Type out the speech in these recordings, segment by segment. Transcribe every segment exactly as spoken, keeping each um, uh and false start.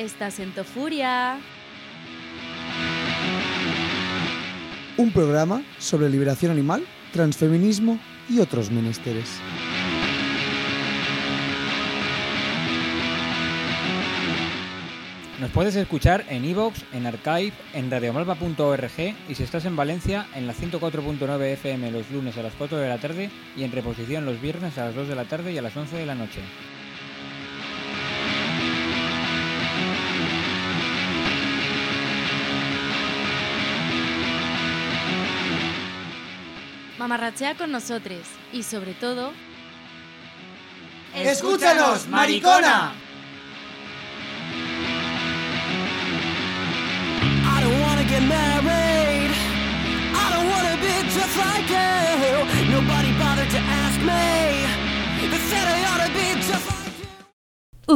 Estás en Tofuria. Un programa sobre liberación animal, transfeminismo y otros menesteres. Nos puedes escuchar en iVoox, en Archive, en radiomalva punto org y si estás en Valencia, en la ciento cuatro punto nueve F M los lunes a las cuatro de la tarde y en reposición los viernes a las dos de la tarde y a las once de la noche. Mamarrachea con nosotros y sobre todo... ¡Escúchanos, maricona! I don't wanna get married. I don't wanna be just like you. Nobody bothered to ask me. They said I ought to be just like you.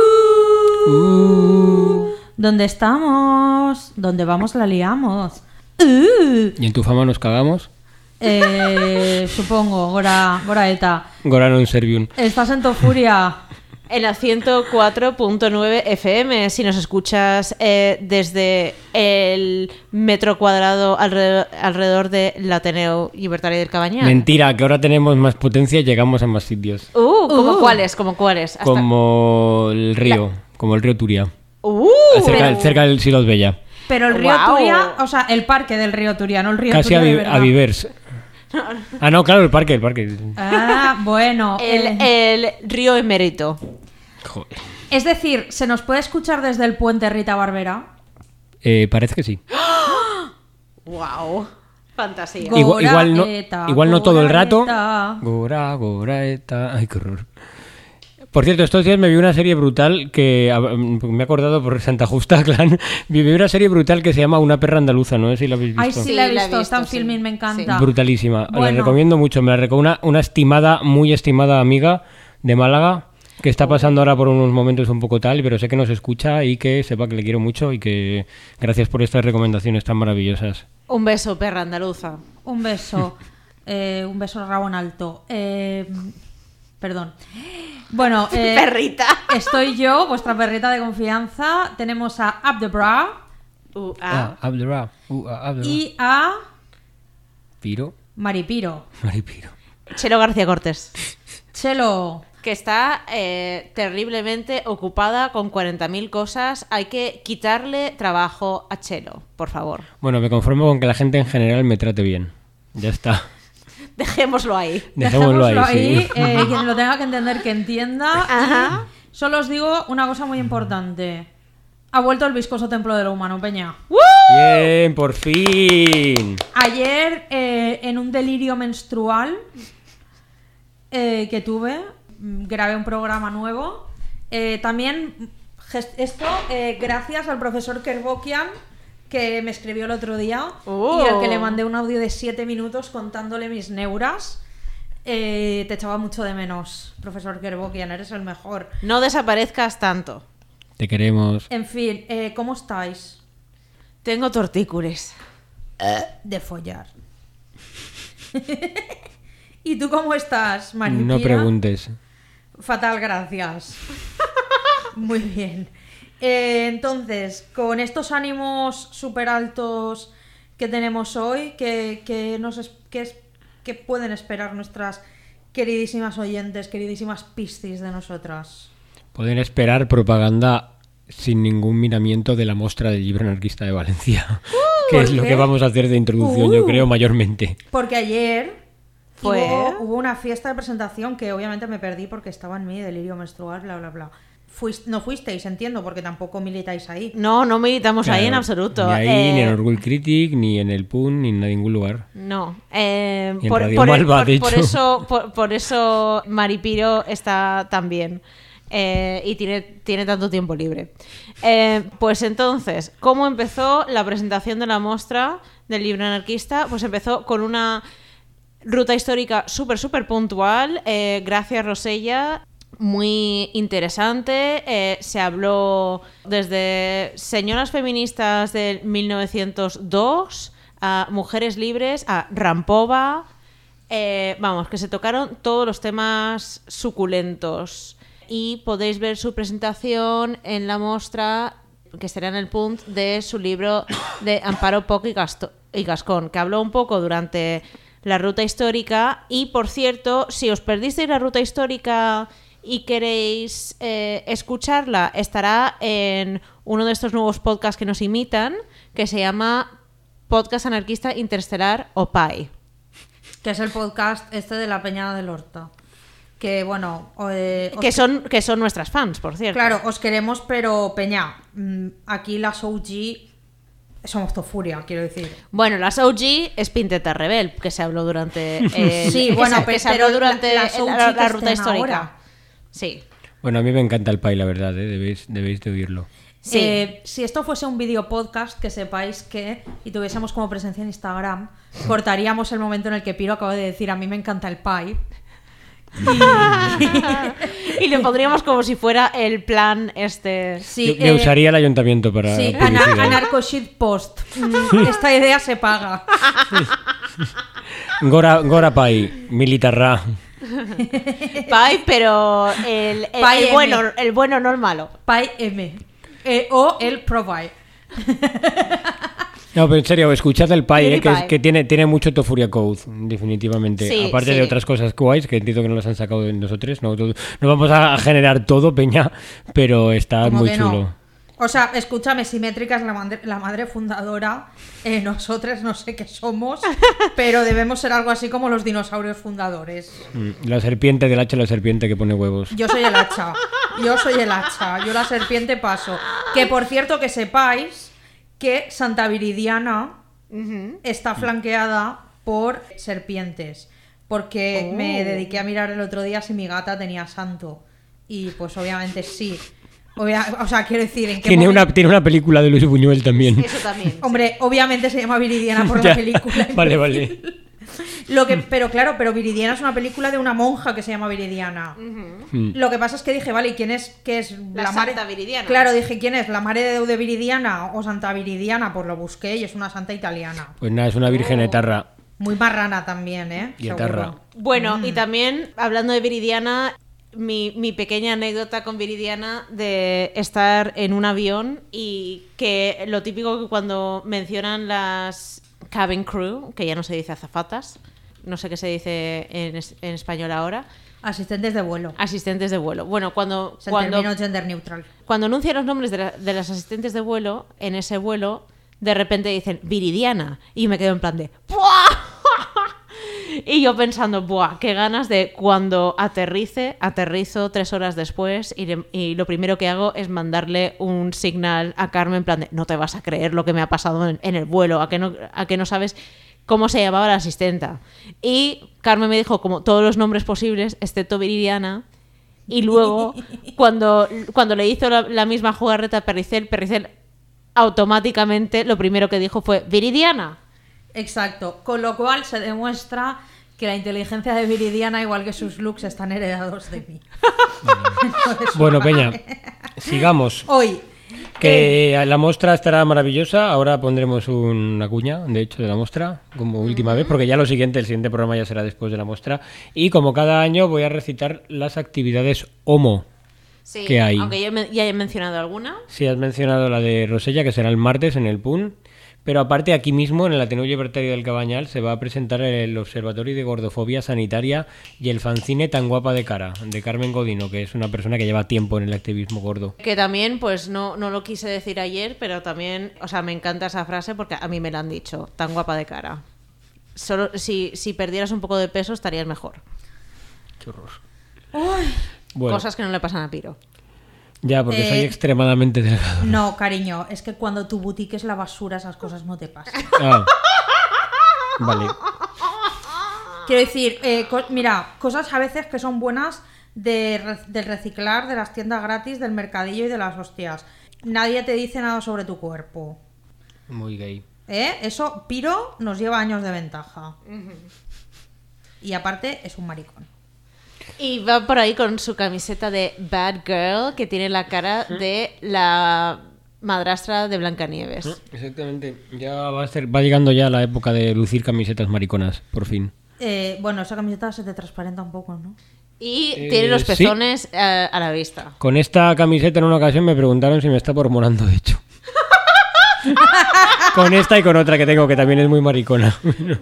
Uh, uh. ¿Dónde estamos? ¿Dónde vamos la liamos? Uh. ¿Y en tu fama nos cagamos? Eh, supongo, Gora, Gora Eta. Gora non servium. Estás en Tofuria. En la ciento cuatro punto nueve F M, si nos escuchas eh, desde el metro cuadrado alrededor, alrededor del Ateneo Libertario del Cabañal. Mentira, que ahora tenemos más potencia y llegamos a más sitios. Uh, ¿como Uh. cuáles? ¿Como cuáles? Hasta... Como el río, La... como el río Turia. Uh, cerca, pero... cerca del Silos Bella. Pero el río Wow. Turia, o sea, el parque del río Turia, no el río Casi Turia a, de vi- verdad. a Vivers. Ah, no, claro, el parque, el parque. Ah, bueno. el, eh, el río Emérito. Joder. Es decir, ¿se nos puede escuchar desde el puente Rita Barbera? Eh, parece que sí. Wow. Fantasía. Go- Igual, igual no, Goraeta, igual no todo el rato. Goraeta. Gora, Goraeta. Ay, qué horror. Por cierto, estos días me vi una serie brutal que a- me he acordado por Santa Justa Clan. Vi una serie brutal que se llama Una perra andaluza, no sé si la habéis visto. Ay, sí, Sí, la he la he visto, está en visto, sí. Filmin, me encanta. Brutalísima. La Bueno. recomiendo mucho. Me la recomiendo una, una estimada, muy estimada amiga de Málaga que está pasando ahora por unos momentos un poco tal, pero sé que nos escucha y que sepa que le quiero mucho y que gracias por estas recomendaciones tan maravillosas. Un beso, perra andaluza. Un beso. eh, un beso rabo en alto. Eh, perdón. Bueno, eh, Perrita. estoy yo, vuestra perrita de confianza. Tenemos a Abdebra Uh, ah. Ah, Abdurrah. Uh, ah, Abdurrah. y a Piro. Maripiro. Maripiro. Chelo García Cortés. Chelo. Que está eh, terriblemente ocupada con cuarenta mil cosas. Hay que quitarle trabajo a Chelo, por favor. Bueno, me conformo con que la gente en general me trate bien. Ya está. Dejémoslo ahí. Dejémoslo ahí, sí. eh, quien lo tenga que entender, que entienda. Ajá. Y solo os digo una cosa muy importante. Ha vuelto el viscoso templo de lo humano, Peña. Bien, por fin. Ayer, eh, en un delirio menstrual eh, que tuve, mm, grabé un programa nuevo. Eh, también gest- esto eh, gracias al profesor Kerbokian, que me escribió el otro día Oh. y al que le mandé un audio de siete minutos contándole mis neuras. Eh, te echaba mucho de menos, profesor Kerbokian, eres el mejor. No desaparezcas tanto. Te queremos. En fin, eh, ¿cómo estáis? Tengo tortícolis. De follar. ¿Y tú cómo estás, Maripía? No preguntes. Fatal, gracias. Muy bien. Eh, entonces, con estos ánimos súper altos que tenemos hoy, ¿qué, qué nos es- qué es- qué pueden esperar nuestras queridísimas oyentes, queridísimas piscis de nosotras? Pueden esperar propaganda sin ningún miramiento de la Mostra del Libro Anarquista de Valencia. que ¿por es lo qué? que vamos a hacer de introducción, Uh. yo creo, mayormente. Porque ayer ¿Fue? hubo, hubo una fiesta de presentación que obviamente me perdí porque estaba en mi delirio menstrual, bla, bla, bla. Fuis- no fuisteis, entiendo, porque tampoco militáis ahí. No, no militamos ahí en Claro, absoluto. Ni ahí, Eh, ni en Orgul Critic, ni en el P U N, ni en ningún lugar. No. Eh, Y en por, Radio por- Malva, por- de por hecho. eso, por, por eso Maripiro está tan bien. Eh, y tiene, tiene tanto tiempo libre. Eh, pues entonces, ¿cómo empezó la presentación de la muestra del libro anarquista? Pues empezó con una ruta histórica súper, súper puntual. Eh, gracias, Rosella. Muy interesante. Eh, se habló desde señoras feministas del mil novecientos dos a mujeres libres, a Rampova. Eh, vamos, que se tocaron todos los temas suculentos. Y podéis ver su presentación en la muestra que será en el Punt, de su libro de Amparo Poch y, Gasto- y Gascón, que habló un poco durante la ruta histórica. Y, por cierto, si os perdisteis la ruta histórica y queréis eh, escucharla, estará en uno de estos nuevos podcasts que nos imitan, que se llama Podcast Anarquista Interestelar o P A I. Que es el podcast este de la Peñada del Horta. Que bueno... Eh, os- Que son, que son nuestras fans, por cierto. Claro, os queremos, pero Peña, mm, aquí las O G somos Tofuria, quiero decir. Bueno, las O G es Pinteta Rebel, que se habló durante... eh, Sí, que bueno, se- que pe- se habló pero durante la- las la, O G la- la que ruta estén histórica. ahora. Sí. Bueno, a mí me encanta el Pai, la verdad, ¿eh? debéis, debéis de oírlo. Sí. Eh, si esto fuese un video podcast, que sepáis que, y tuviésemos como presencia en Instagram, cortaríamos el momento en el que Piro acaba de decir a mí me encanta el pie. Y le pondríamos como si fuera el plan este... Sí, Yo, yo eh, usaría el ayuntamiento para sí, publicidad. ana- anarco shit post. Mm, esta idea se paga. Gora, Gora Pai, militarra. Pai, pero el, el, Pai el M. bueno, el bueno, no el malo. Pie M. Eh, o el provide. No, pero en serio, escuchad el Pai, eh, que, es- PewDiePie. que tiene, tiene mucho Tofuria Code, definitivamente. Sí, Aparte sí. de otras cosas guays, que entiendo que no las han sacado de nosotros. No, todo- no vamos a generar todo, Peña, pero está Como muy que no. chulo. O sea, escúchame, Simétrica es la madre, la madre fundadora. Eh, nosotros no sé qué somos, pero debemos ser algo así como los dinosaurios fundadores. Mm, La serpiente del hacha, la serpiente que pone huevos. Yo soy el hacha. Yo soy el hacha. Yo la serpiente paso. Que por cierto, que sepáis que Santa Viridiana está flanqueada por serpientes. Porque Oh. me dediqué a mirar el otro día si mi gata tenía santo. Y pues obviamente sí. Obvia- o sea, quiero decir, ¿en qué Tiene momento- una, tiene una película de Luis Buñuel también. Eso también. Hombre, obviamente se llama Viridiana por Ya. la película. Vale, vale. Lo que, pero claro, pero Viridiana es una película de una monja que se llama Viridiana. Mm. Lo que pasa es que dije, vale, ¿y quién es, qué es La mare- Santa Viridiana. Claro, dije, ¿quién es? ¿La Mare de Déu de Viridiana o Santa Viridiana? Pues lo busqué y es una santa italiana. Pues nada, es una virgen etarra. Muy marrana también, ¿eh? Y Seguro. etarra. Bueno, Mm. y también, hablando de Viridiana, mi, mi pequeña anécdota con Viridiana de estar en un avión y que lo típico que cuando mencionan las cabin crew, que ya no se dice azafatas, no sé qué se dice en, es- en español ahora, Asistentes de vuelo. asistentes de vuelo. Bueno, cuando, Es el cuando, término gender neutral. cuando anuncian los nombres de, la- de las asistentes de vuelo, en ese vuelo, de repente dicen Viridiana. Y me quedo en plan de ¡buah! Y yo pensando, ¡buah! Qué ganas de cuando aterrice, aterrizo tres horas después y, le- y lo primero que hago es mandarle un signal a Carmen en plan de no te vas a creer lo que me ha pasado en, en el vuelo, a que no, a que no sabes cómo se llamaba la asistenta. Y Carmen me dijo como todos los nombres posibles, excepto Viridiana. Y luego, cuando, cuando le hizo la, la misma jugarreta a Perricel, Perricel automáticamente lo primero que dijo fue Viridiana. Exacto. Con lo cual se demuestra que la inteligencia de Viridiana, igual que sus looks, están heredados de mí. Entonces, Bueno, Peña, sigamos. Hoy. Que la muestra estará maravillosa. Ahora pondremos una cuña, de hecho, de la muestra, como última vez, porque ya lo siguiente, el siguiente programa ya será después de la muestra. Y como cada año voy a recitar las actividades Homo. Sí, ¿Qué hay? aunque yo me- ya he mencionado alguna. Si has mencionado la de Rosella, que será el martes en el P U N. Pero aparte, aquí mismo, en el Ateneo Libertario del Cabañal, se va a presentar el Observatorio de Gordofobia Sanitaria y el fanzine Tan Guapa de Cara, de Carmen Godino, que es una persona que lleva tiempo en el activismo gordo. Que también, pues no, no lo quise decir ayer, pero también, o sea, me encanta esa frase porque a mí me la han dicho, tan guapa de cara. Solo si, si perdieras un poco de peso estarías mejor. Qué horror. Bueno, Cosas que no le pasan a Piro. ya, porque Eh, soy extremadamente delgado. No, cariño, es que cuando tu boutique es la basura, esas cosas no te pasan. Ah, vale. Quiero decir, eh, co- mira, cosas a veces que son buenas de, re- del reciclar, de las tiendas gratis, del mercadillo y de las hostias. Nadie te dice nada sobre tu cuerpo. Muy gay. ¿Eh? Eso, Piro nos lleva años de ventaja. Y aparte, es un maricón. Y va por ahí con su camiseta de Bad Girl, que tiene la cara de la madrastra de Blancanieves. Exactamente. Ya va a ser, va llegando ya la época de lucir camisetas mariconas, por fin. Eh, bueno, esa camiseta se te transparenta un poco, ¿no? Y Eh, tiene los sí. pezones eh, a la vista. Con esta camiseta en una ocasión me preguntaron si me estaba hormonando, de hecho. Con esta y con otra que tengo, que también es muy maricona.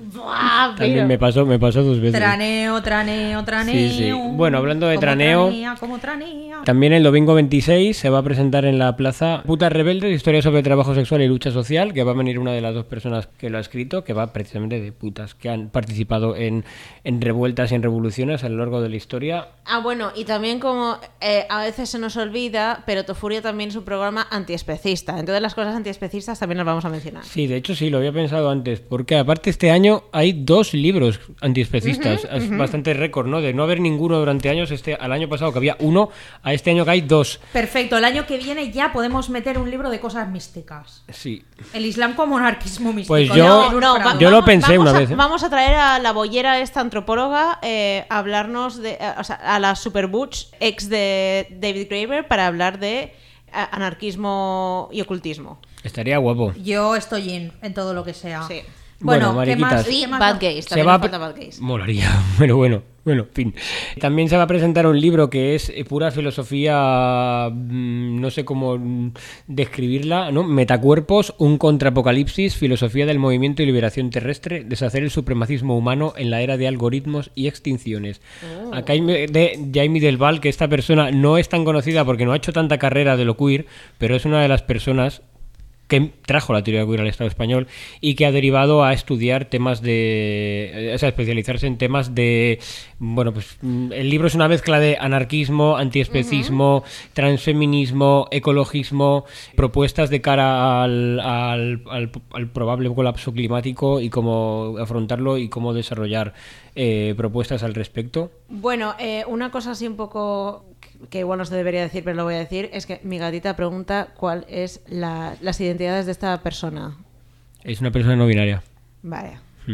Buah, También pero- me pasó, me pasó dos veces. Traneo, traneo, traneo. Sí, sí. Bueno, hablando de Como traneo- tranea, como tranea. También el domingo veintiséis se va a presentar en la plaza Putas Rebeldes, historia sobre trabajo sexual y lucha social, que va a venir una de las dos personas que lo ha escrito, que va precisamente de putas, que han participado en, en revueltas y en revoluciones a lo largo de la historia. Ah, bueno, y también como eh, a veces se nos olvida, pero Tofuria también es un programa antiespecista. Entonces las cosas antiespecistas también las vamos a mencionar. Sí, de hecho sí, lo había pensado antes, porque aparte este año hay dos libros antiespecistas, es bastante récord, ¿no? De no haber ninguno durante años, este al año pasado que había uno, a este año que hay dos. Perfecto, el año que viene ya podemos meter un libro de cosas místicas. Sí. El Islam como anarquismo místico. Pues ya yo- en un No, programa. va- Yo lo vamos- pensé vamos una a- vez, ¿eh? Vamos a traer a la boyera, esta antropóloga, eh, a hablarnos de. eh, o sea, a la Super Butch, ex de David Graeber, para hablar de eh, anarquismo y ocultismo. Estaría guapo. Yo estoy in en todo lo que sea. Sí. Bueno, Bueno, ¿qué más? mariquitas. Y ¿Qué más? Bad Gays, Se también va nos a falta pre- Bad Gays. Molaría, pero bueno, bueno, en fin. También se va a presentar un libro que es eh, pura filosofía, mm, no sé cómo mm, describirla, ¿no? Metacuerpos, un contraapocalipsis, filosofía del movimiento y liberación terrestre, deshacer el supremacismo humano en la era de algoritmos y extinciones. Acá hay me- de Jaime Del Val, que esta persona no es tan conocida porque no ha hecho tanta carrera de lo queer, pero es una de las personas que trajo la teoría queer al Estado español y que ha derivado a estudiar temas de... o sea, especializarse en temas de... Bueno, pues mm, el libro es una mezcla de anarquismo, antiespecismo, transfeminismo, ecologismo, propuestas de cara al, al, al- al probable colapso climático y cómo afrontarlo y cómo desarrollar eh, propuestas al respecto. Bueno, eh, una cosa así un poco que igual no se debería decir, pero lo voy a decir, es que mi gatita pregunta cuál es la- las identidades de esta persona. Es una persona no binaria. Vale. Mm.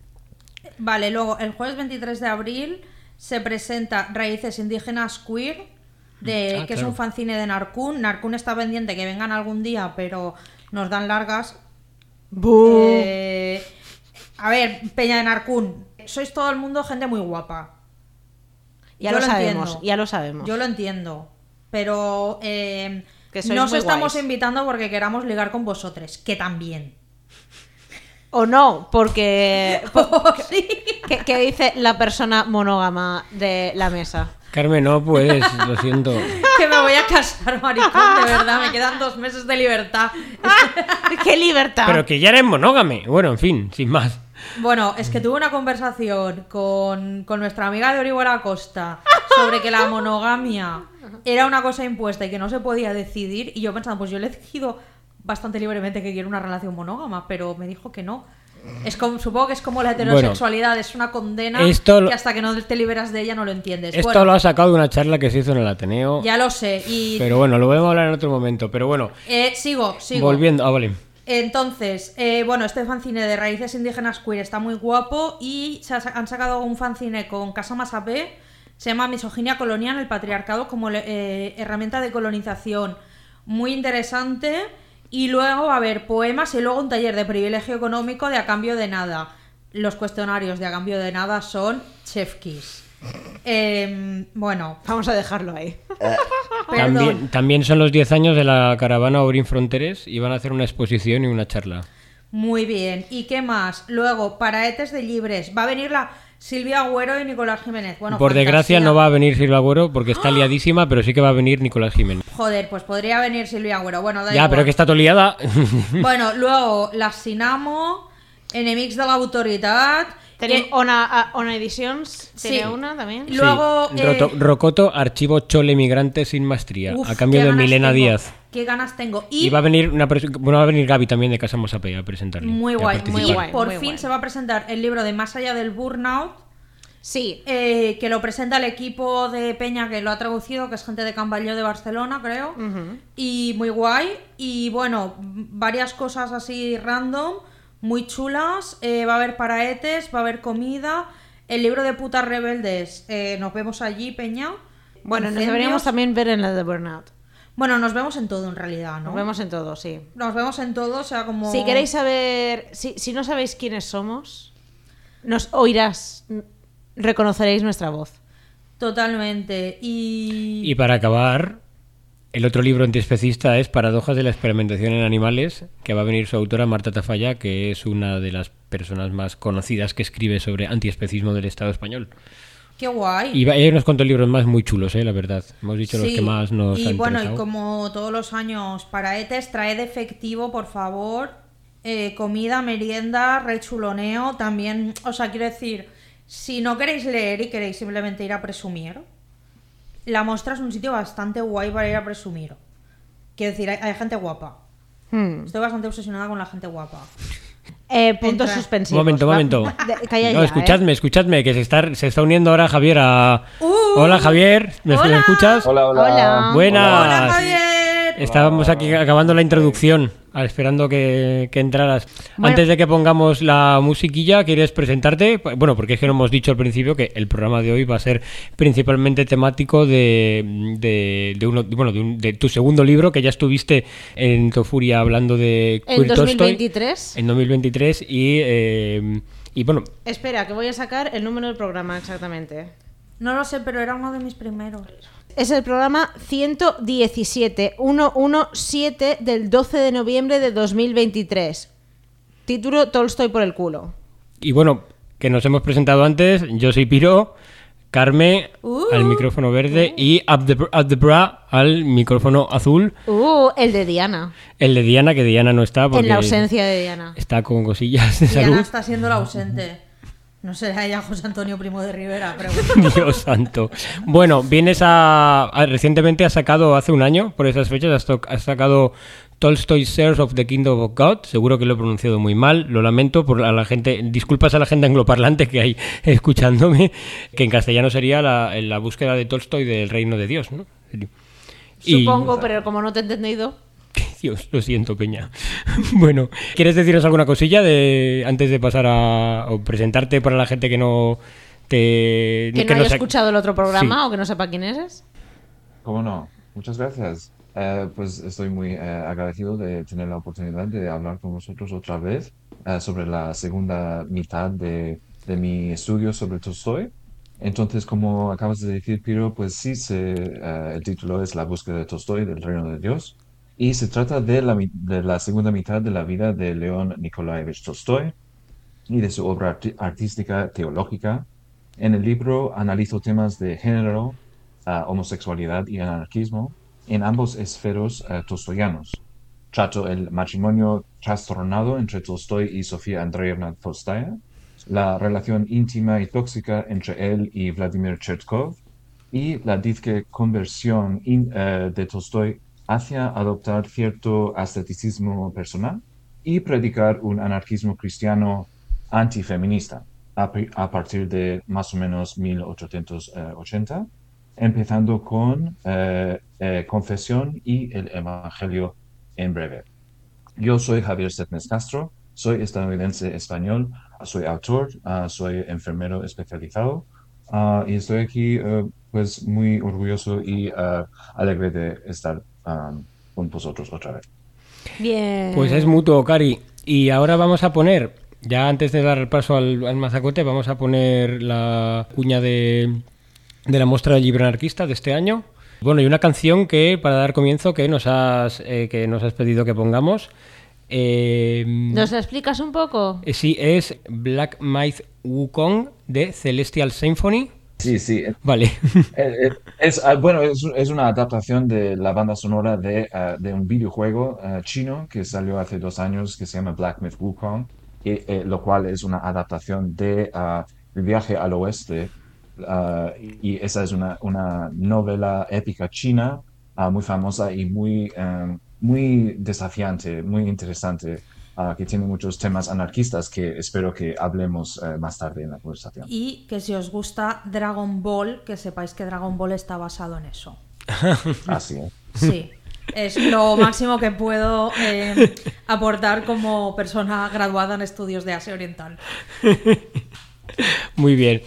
Vale, luego el jueves veintitrés de abril se presenta Raíces Indígenas Queer, de, Ah, que es claro. un fanzine de Narcún. Narcún está pendiente que vengan algún día, pero nos dan largas. Eh, a ver, Peña de Narcún, sois todo el mundo gente muy guapa. Ya Yo lo, sabemos, entiendo. ya lo sabemos. Yo lo entiendo, pero eh, Que sois no os muy estamos guays. invitando porque queramos ligar con vosotros, que también. O no, porque... Oh, sí. ¿Qué, qué dice la persona monógama de la mesa? Carmen, no puedes, lo siento. Que me voy a casar, maricón, de verdad, me quedan dos meses de libertad. ¡Qué libertad! Pero que ya eres monógame. Bueno, en fin, sin más. Bueno, es que tuve una conversación con, con nuestra amiga de Orihuela Costa sobre que la monogamia era una cosa impuesta y que no se podía decidir. Y yo pensando, pues yo le he decidido bastante libremente que quiero una relación monógama, pero me dijo que no. Es como, supongo que es como la heterosexualidad, es una condena esto lo- que hasta que no te liberas de ella no lo entiendes. Esto Bueno, lo ha sacado de una charla que se hizo en el Ateneo. ya lo sé. Y Pero bueno, lo podemos hablar en otro momento. Pero bueno, eh, sigo, sigo. volviendo. Ah, vale. Entonces, eh, bueno, este fanzine de Raíces Indígenas Queer está muy guapo y se ha- han sacado un fanzine con Casa Masapé, se llama Misoginia Colonial, el patriarcado como eh, herramienta de colonización, muy interesante. Y luego va a haber poemas y luego un taller de privilegio económico de a cambio de nada. Los cuestionarios de a cambio de nada son chef kiss. Eh, bueno, Vamos a dejarlo ahí. perdón. También, también son los diez años de la caravana Obrin Fronteres y van a hacer una exposición y una charla. Muy bien. ¿Y qué más? Luego, para Etes de Libres, va a venir la Silvia Agüero y Nicolás Jiménez. Bueno, Por desgracia fantasía. no va a venir Silvia Agüero porque está liadísima, pero sí que va a venir Nicolás Jiménez. Joder, pues podría venir Silvia Agüero. Bueno, da Ya, igual. pero que está todo liada. Bueno, luego, la Sinamo, Enemics de la Autoridad. Tenim que- Ona, a- Ona Editions, Sí. tiene una también. Y luego, Sí. eh, Roto- Rocoto, archivo Chole Migrante sin maestría, uf, a cambio qué de ganas Milena tengo, Díaz. Qué ganas tengo. Y, Y va a venir una pres- bueno, va a venir Gaby también de Casa Mosapé a presentarle. muy y a guay, participar. muy guay. Por muy fin guay. se va a presentar el libro de Más allá del burnout, Sí. eh, que lo presenta el equipo de Peña que lo ha traducido, que es gente de Camballó de Barcelona, creo. Ujú. Y muy guay. Y bueno, varias cosas así random, muy chulas. Eh, va a haber paraetes, va a haber comida. El libro de Putas Rebeldes, eh, nos vemos allí, Peña. Bueno, nos Incendios. deberíamos también ver en la de Burnout. Bueno, nos vemos en todo en realidad, ¿no? Nos vemos en todo, sí. Nos vemos en todo, o sea, como... Si queréis saber, si, si no sabéis quiénes somos, nos oirás, reconoceréis nuestra voz. Totalmente. Y... Y para acabar, El otro libro antiespecista es Paradojas de la experimentación en animales, que va a venir su autora Marta Tafalla, que es una de las personas más conocidas que escribe sobre antiespecismo del Estado español. ¡Qué guay! Y va- hay unos cuantos libros más muy chulos, eh, la verdad. Hemos dicho los Sí, que más nos y han bueno, y interesado. como todos los años para E T E S, traed efectivo, por favor, eh, comida, merienda, rechuloneo, también, o sea, quiero decir, si no queréis leer y queréis simplemente ir a presumir, la Mostra es un sitio bastante guay para ir a presumir. Quiero decir, hay, hay gente guapa. Hmm. Estoy bastante obsesionada con la gente guapa. Eh, puntos Entra. suspensivos. Momento, Va- momento. de- calla No, ya, escuchadme, ¿eh? escuchadme, que se está, se está uniendo ahora Javier a... Uh, Hola, Javier, ¿me hola. escuchas? Hola, hola. Hola. Buenas. ¡Hola, Javier! Estábamos aquí acabando la introducción, ah, esperando que, que entraras. Bueno. Antes de que pongamos la musiquilla, ¿quieres presentarte? Bueno, porque es que no hemos dicho al principio que el programa de hoy va a ser principalmente temático de, de, de uno, bueno, de, un- de tu segundo libro, que ya estuviste en Tofuria hablando de En Queer dos mil Tolstoy veintitrés. en dos mil veintitrés y, eh, y bueno, Espera, que voy a sacar el número del programa exactamente. No lo sé, pero era uno de mis primeros. Es el programa ciento diecisiete, ciento diecisiete del doce de noviembre de dos mil veintitrés. Título Tolstoy por el culo. y bueno, que nos hemos presentado antes, yo soy Piro, Carme Uh. al micrófono verde y Up the, Up the Bra al micrófono azul. Uh, el de Diana. El de Diana, que Diana no está porque En la ausencia de Diana. está con cosillas de Diana salud. está siendo la ausente. No será ella José Antonio Primo de Rivera, pero bueno. Dios santo. Bueno, vienes a, a- recientemente has sacado, hace un año, por esas fechas, has, to- has sacado Tolstoy's Shares of the Kingdom of God. Seguro que lo he pronunciado muy mal, lo lamento por a la gente, disculpas a la gente angloparlante que hay escuchándome, que en castellano sería la, la búsqueda de Tolstoy del reino de Dios, ¿no? Y- Supongo, pero como no te he entendido. Dios, lo siento, Peña. Bueno, ¿quieres decirnos alguna cosilla de antes de pasar a o presentarte para la gente que no te Que no haya sa- escuchado el otro programa Sí. o que no sepa quién eres. ¿Cómo no? Muchas gracias. Eh, pues estoy muy eh, agradecido de tener la oportunidad de hablar con vosotros otra vez eh, sobre la segunda mitad de, de mi estudio sobre Tolstoy. Entonces, como acabas de decir, Piro, pues sí, se, eh, el título es La búsqueda de Tolstoy del reino de Dios. Y se trata de la, mi- de la segunda mitad de la vida de León Nikolaevich Tolstoy y de su obra arti- artística teológica. En el libro analizo temas de género, ah, homosexualidad y anarquismo en ambos esferos ah, tolstoyanos. Trato el matrimonio trastornado entre Tolstoy y Sofía Andreevna Tolstaya, la relación íntima y tóxica entre él y Vladimir Chertkov y la disque conversión in- eh, de Tolstoy hacia adoptar cierto asceticismo personal y predicar un anarquismo cristiano antifeminista a, pri- a partir de más o menos mil ochocientos ochenta, empezando con eh, eh, Confesión y el Evangelio en breve. Yo soy Javier Setmes Castro, soy estadounidense español, soy autor, ah, soy enfermero especializado ah, y estoy aquí eh, pues muy orgulloso y ah, alegre de estar ah, con vosotros otra vez. Bien. Pues es mutuo, Cari. Y ahora vamos a poner, ya antes de dar el paso al, al mazacote, vamos a poner la cuña de, de la muestra del libro anarquista de este año. Bueno, y una canción que, para dar comienzo, que nos has, eh, que nos has pedido que pongamos. Eh, ¿Nos la explicas un poco? eh, sí, es Black Myth Wukong de Celestial Symphony. Sí, sí. Vale. Eh, eh, Es, ah, bueno, es, es una adaptación de la banda sonora de, ah, de un videojuego ah, chino que salió hace dos años que se llama Black Myth Wukong, y, eh, lo cual es una adaptación de ah, El viaje al oeste. ah, y, y esa es una, una novela épica china ah, muy famosa y muy, em, muy desafiante, muy interesante, ah, que tiene muchos temas anarquistas que espero que hablemos eh, más tarde en la conversación. Y que si os gusta Dragon Ball, que sepáis que Dragon Ball está basado en eso. Así es. Sí, es lo máximo que puedo eh, aportar como persona graduada en estudios de Asia Oriental. Muy bien.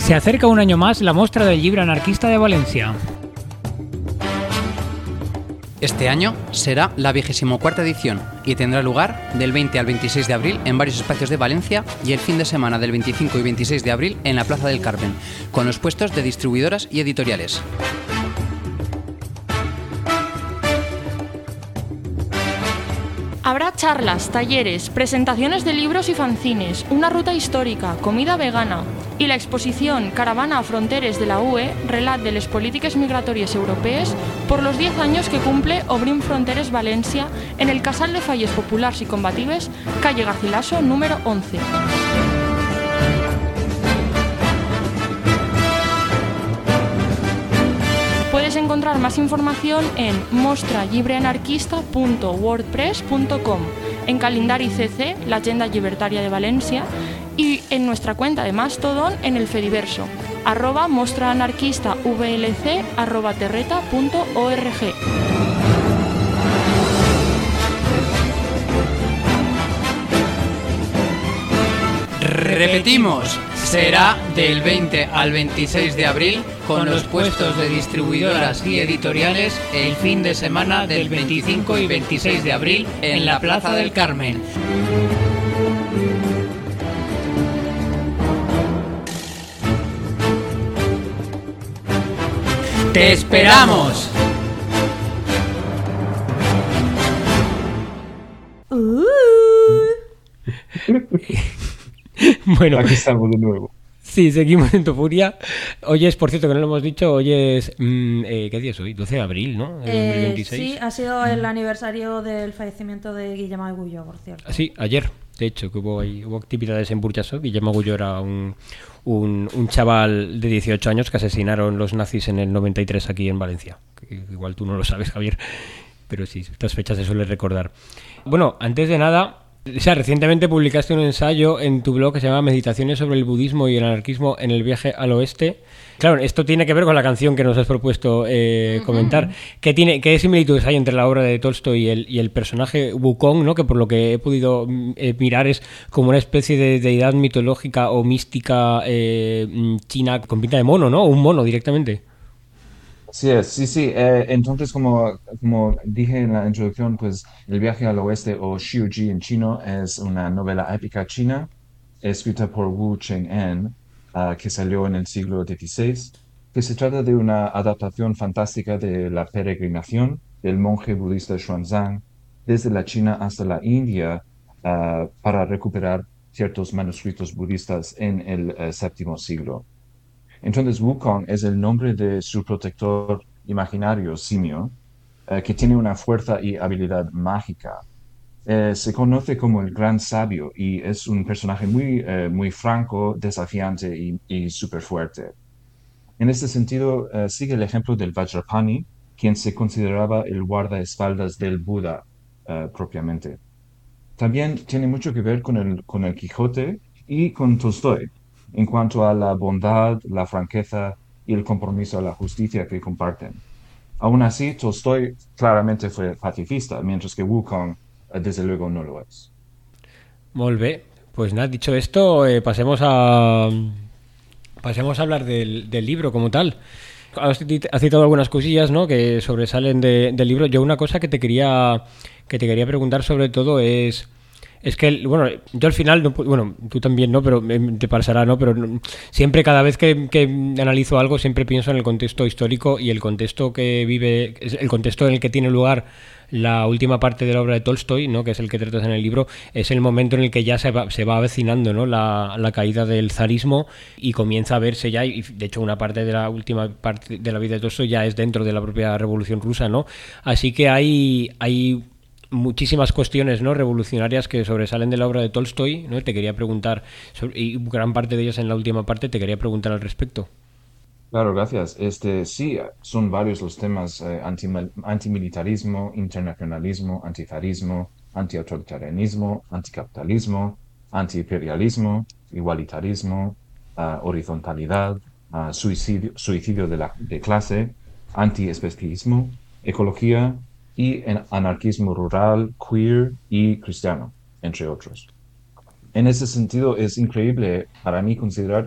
Se acerca un año más la Mostra del Llibre Anarquista de Valencia. Este año será la vigésimo cuarta edición y tendrá lugar del veinte al veintiséis de abril en varios espacios de Valencia y el fin de semana del veinticinco y veintiséis de abril en la Plaza del Carmen, con los puestos de distribuidoras y editoriales. Habrá charlas, talleres, presentaciones de libros y fanzines, una ruta histórica, comida vegana y la exposición Caravana a Fronteres de la U E, relat de les polítiques migratòries europees por los diez años que cumple Obrim Fronteres Valencia en el Casal de Falles Populars y Combatives, calle Garcilaso, número once. Puedes encontrar más información en mostra llibre anarquista punto wordpress punto com, en Calendari C C, la Agenda Llibertaria de Valencia, y en nuestra cuenta de Mastodon en el Fediverso, arroba mostraanarquista vlc arroba terreta punto org. Repetimos, será del veinte al veintiséis de abril con los puestos de distribuidoras y editoriales el fin de semana del veinticinco y veintiséis de abril en la Plaza del Carmen. ¡Te esperamos! Bueno, Aquí estamos de nuevo. sí, seguimos en Tofuria. Hoy es, por cierto, que no lo hemos dicho, hoy es... mm, eh, ¿Qué día es hoy? doce de abril, ¿no? De Eh, dos mil veintiséis. sí, ha sido el aniversario del fallecimiento de Guillem Agulló, por cierto. Sí, ayer, de hecho, que hubo, ahí, hubo actividades en Burjassot. Guillermo Agulló era un, un, un chaval de dieciocho años que asesinaron los nazis en el noventa y tres aquí en Valencia. Que igual tú no lo sabes, Javier, pero sí, estas fechas se suele recordar. Bueno, antes de nada... O sea, recientemente publicaste un ensayo en tu blog que se llama Meditaciones sobre el budismo y el anarquismo en el viaje al oeste. Claro, esto tiene que ver con la canción que nos has propuesto eh, uh-huh. comentar. ¿Qué, tiene, ¿Qué similitudes hay entre la obra de Tolstoy y el, y el personaje Wukong, ¿no? Que por lo que he podido eh, mirar es como una especie de deidad mitológica o mística eh, china con pinta de mono, ¿no? Un mono directamente. Sí, es, sí, sí. Eh, entonces, como, como dije en la introducción, pues El viaje al oeste o Xiuji en chino es una novela épica china escrita por Wu Cheng-en, uh, que salió en el siglo dieciséis, que se trata de una adaptación fantástica de la peregrinación del monje budista Xuanzang desde la China hasta la India uh, para recuperar ciertos manuscritos budistas en el uh, séptimo siglo. Entonces, Wukong es el nombre de su protector imaginario, simio, eh, que tiene una fuerza y habilidad mágica. Eh, se conoce como el Gran Sabio y es un personaje muy, eh, muy franco, desafiante y, y súper fuerte. En este sentido, eh, sigue el ejemplo del Vajrapani, quien se consideraba el guardaespaldas del Buda eh, propiamente. También tiene mucho que ver con el, con el Quijote y con Tolstoy, en cuanto a la bondad, la franqueza y el compromiso a la justicia que comparten. Aún así, Tolstoy claramente fue pacifista, mientras que Wukong, eh, desde luego, no lo es. Molt bé. Pues nada, dicho esto, eh, pasemos a pasemos a hablar del, del libro como tal. Has citado algunas cosillas, ¿no?, que sobresalen de, del libro. Yo una cosa que te quería que te quería preguntar sobre todo es Es que, bueno, yo al final, no, bueno, tú también, ¿no? Pero te pasará, ¿no? Pero siempre, cada vez que, que analizo algo, siempre pienso en el contexto histórico y el contexto que vive, el contexto en el que tiene lugar la última parte de la obra de Tolstoy, ¿no?, que es el que tratas en el libro, es el momento en el que ya se va, se va avecinando, ¿no?, la, la caída del zarismo y comienza a verse ya, y de hecho una parte de la última parte de la vida de Tolstoy ya es dentro de la propia Revolución Rusa, ¿no? Así que hay... hay muchísimas cuestiones, ¿no?, revolucionarias que sobresalen de la obra de Tolstoy, ¿no? Te quería preguntar, sobre, y gran parte de ellas en la última parte, te quería preguntar al respecto. Claro, gracias. Este, sí, son varios los temas: eh, anti, antimilitarismo, internacionalismo, antizarismo, antiautoritarianismo, anticapitalismo, antiimperialismo, igualitarismo, uh, horizontalidad, uh, suicidio, suicidio de, la, de clase, antiespecismo, ecología y en anarquismo rural, queer y cristiano, entre otros. En ese sentido, es increíble para mí considerar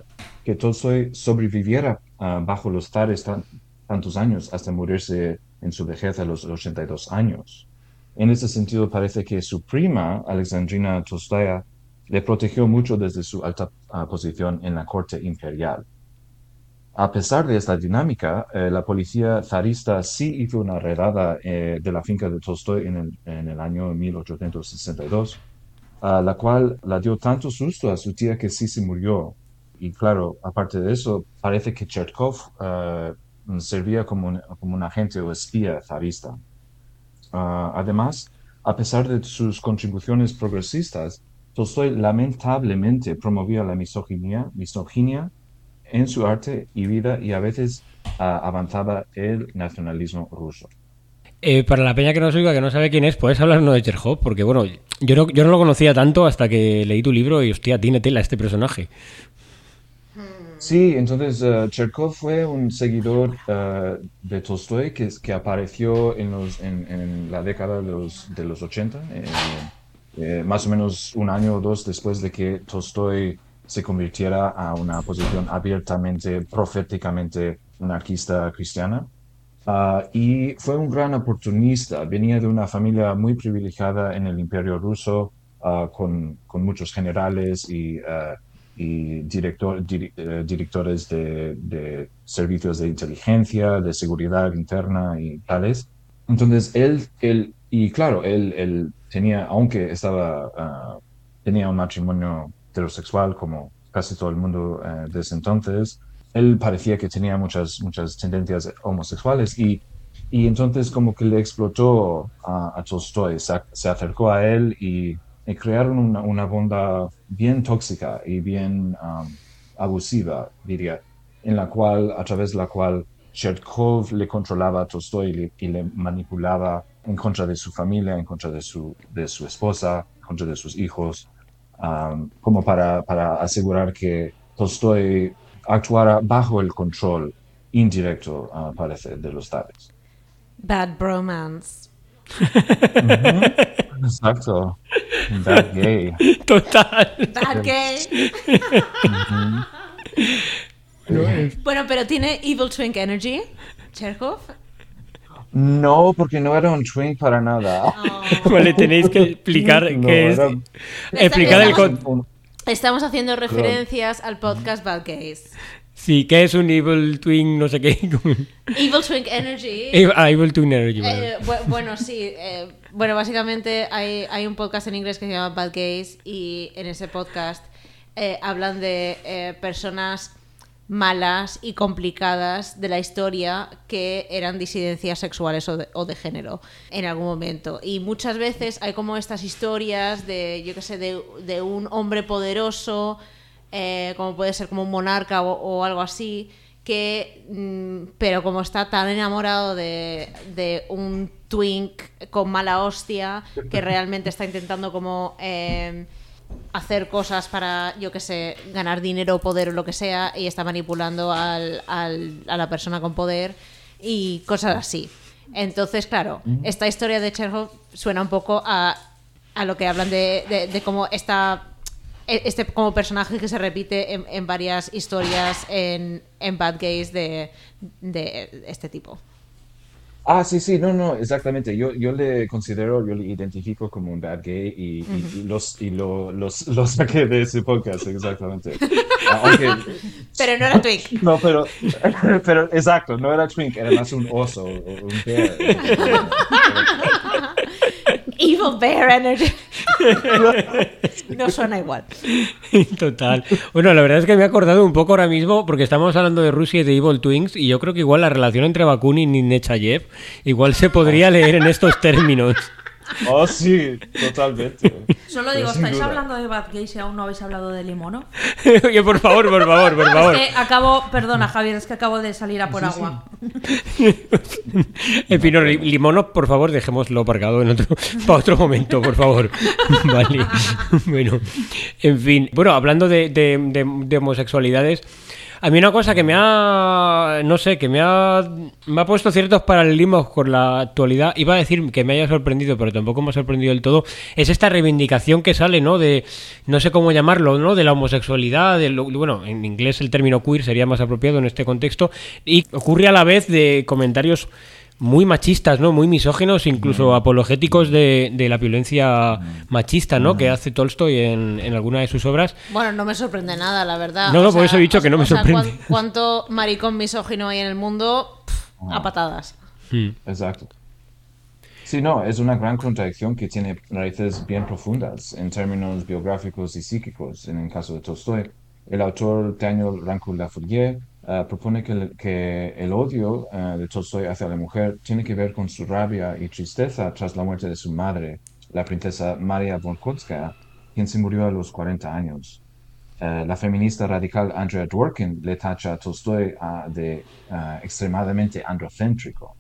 que Tolstói sobreviviera uh, bajo los zares tan, tantos años hasta morirse en su vejez a los ochenta y dos años. En ese sentido, parece que su prima, Alexandrina Tolstoya, le protegió mucho desde su alta uh, posición en la corte imperial. A pesar de esta dinámica, eh, la policía zarista sí hizo una redada eh, de la finca de Tolstói en el, en el año mil ochocientos sesenta y dos, a la cual la dio tanto susto a su tía que sí se murió. Y claro, aparte de eso, parece que Chertkov uh, servía como un, como un agente o espía zarista. Uh, además, a pesar de sus contribuciones progresistas, Tolstói lamentablemente promovía la misoginia, misoginia en su arte y vida y a veces uh, avanzaba el nacionalismo ruso. Eh, para la peña que nos oiga, que no sabe quién es, ¿puedes hablarnos de Chekhov? Porque bueno, yo no, yo no lo conocía tanto hasta que leí tu libro y hostia, tiene tela este personaje. Sí, entonces uh, Chekhov fue un seguidor uh, de Tolstói que, que apareció en, los, en, en la década de los, de los ochenta, eh, eh, más o menos un año o dos después de que Tolstói se convirtiera a una posición abiertamente, proféticamente anarquista cristiana. Uh, y fue un gran oportunista. Venía de una familia muy privilegiada en el Imperio Ruso, uh, con, con muchos generales y, uh, y director, dir, uh, directores de, de servicios de inteligencia, de seguridad interna y tales. Entonces, él, él y claro, él, él tenía, aunque estaba, uh, tenía un matrimonio heterosexual como casi todo el mundo uh, desde entonces, él parecía que tenía muchas, muchas tendencias homosexuales y, y entonces como que le explotó a, a Tolstói, se, se acercó a él y, y crearon una, una bondad bien tóxica y bien um, abusiva, diría, en la cual, a través de la cual Chertkov le controlaba a Tolstói y le, y le manipulaba en contra de su familia, en contra de su, de su esposa, en contra de sus hijos, um, como para, para asegurar que Tolstói actuara bajo el control indirecto, uh, parece, de los zares. Bad bromance. Uh-huh. Exacto. Bad gay. Total. Bad gay. Uh-huh. Bueno, pero ¿tiene Evil Twink Energy, Chekhov? No, porque no era un twink para nada. Oh. Vale, tenéis que explicar No, qué es. era- Explicar el Estamos- con... Estamos haciendo referencias al podcast Bad Gays. Sí, ¿qué es un Evil Twin? No sé qué. Evil Twink Energy. Ah, Evil Twin Energy. Vale. Eh, bu- bueno, sí. eh, bueno, básicamente hay, hay un podcast en inglés que se llama Bad Gays y en ese podcast eh, hablan de eh, personas malas y complicadas de la historia que eran disidencias sexuales o de, o de género en algún momento. Y muchas veces hay como estas historias de, yo qué sé, de, de un hombre poderoso, eh, como puede ser como un monarca o, o algo así, que mm, pero como está tan enamorado de, de un twink con mala hostia, que realmente está intentando como eh, hacer cosas para, yo qué sé, ganar dinero, poder o lo que sea, y está manipulando al, al, a la persona con poder y cosas así. Entonces, claro, esta historia de Chekhov suena un poco a, a lo que hablan de, de, de cómo esta este como personaje que se repite en, en varias historias en, en Bad Gays de, de este tipo. Ah, sí, sí, no, no, exactamente. Yo, yo le considero, yo le identifico como un bad gay y, y- Ujú. y los, y lo, los, los saqué de ese podcast, exactamente. Ah, aunque, Pero no era twink. no, pero, pero exacto, no era twink, era más un oso, o un bear. Evil Bear Energy. No suena igual. Total. Bueno, la verdad es que me he acordado un poco ahora mismo porque estamos hablando de Rusia y de Evil Twins y yo creo que igual la relación entre Bakunin y Nechayev igual se podría leer en estos términos. Oh, sí, totalmente. Solo Pero digo, sin ¿estáis duda. hablando de Bad Gays y aún no habéis hablado de Limono? Oye, por favor, por favor, por favor. Es que acabo, perdona Javier, es que acabo de salir a por Sí, sí. agua. En fin, no, li- Limono, por favor, dejémoslo aparcado en otro, para otro momento, por favor. Vale. Bueno, en fin. Bueno, hablando de, de- de- de homosexualidades, A mí una cosa que me ha, no sé, que me ha, me ha puesto ciertos paralelismos con la actualidad, iba a decir que me haya sorprendido, pero tampoco me ha sorprendido del todo, es esta reivindicación que sale, ¿no? De, no sé cómo llamarlo, ¿no? De la homosexualidad, de lo, bueno, en inglés el término queer sería más apropiado en este contexto, y ocurre a la vez de comentarios muy machistas, ¿no? Muy misóginos, incluso mm. apologéticos de, de la violencia machista, ¿no? Mm. Que hace Tolstoy en, en alguna de sus obras. Bueno, no me sorprende nada, la verdad. No, no, o por sea, eso he dicho o, que no me o sea, sorprende. Cu- ¿Cuánto maricón misógino hay en el mundo? Pff, ah. A patadas. Mm. Exacto. Sí, no, es una gran contradicción que tiene raíces bien profundas en términos biográficos y psíquicos. En el caso de Tolstoy, el autor Daniel Rancourt-Lafourier uh, propone que el, que el odio uh, de Tolstoy hacia la mujer tiene que ver con su rabia y tristeza tras la muerte de su madre, la princesa Maria Volkotskaya, quien se murió a los cuarenta años. Uh, la feminista radical Andrea Dworkin le tacha a Tolstoy uh, de uh, extremadamente androcéntrico.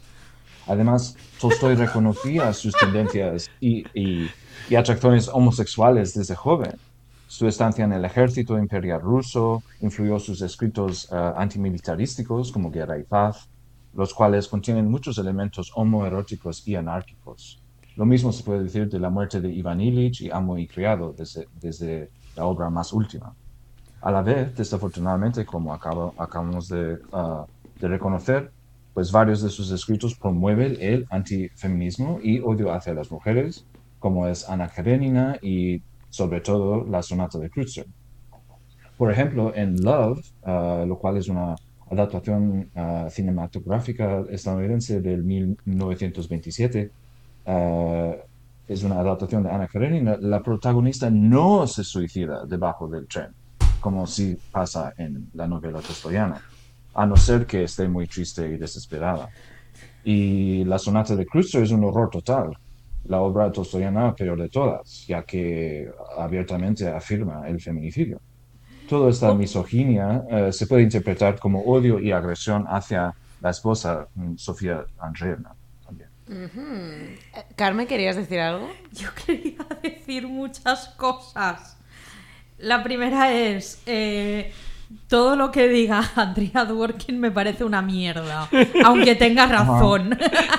Además, Tolstoy reconocía sus tendencias y, y, y atracciones homosexuales desde joven. Su estancia en el ejército imperial ruso influyó sus escritos uh, antimilitarísticos como Guerra y Paz, los cuales contienen muchos elementos homoeróticos y anárquicos. Lo mismo se puede decir de la muerte de Iván Ilich y Amo y Criado desde, desde la obra más última. A la vez, desafortunadamente, como acabo, acabamos de, uh, de reconocer, pues varios de sus escritos promueven el antifeminismo y odio hacia las mujeres, como es Ana Karenina y sobre todo la sonata de Kreutzer. Por ejemplo, en Love, uh, lo cual es una adaptación uh, cinematográfica estadounidense del mil novecientos veintisiete, uh, es una adaptación de Ana Karenina, la protagonista no se suicida debajo del tren, como si pasa en la novela tolstoyana, a no ser que esté muy triste y desesperada. Y la sonata de Kreutzer es un horror total, la obra tolstoyana peor de todas, ya que abiertamente afirma el feminicidio. Toda esta oh. misoginia uh, se puede interpretar como odio y agresión hacia la esposa Sofía Andreevna también. Uh-huh. Carmen, ¿querías decir algo? Yo quería decir muchas cosas. La primera es... Eh... Todo lo que diga Andrea Dworkin me parece una mierda, aunque tenga razón.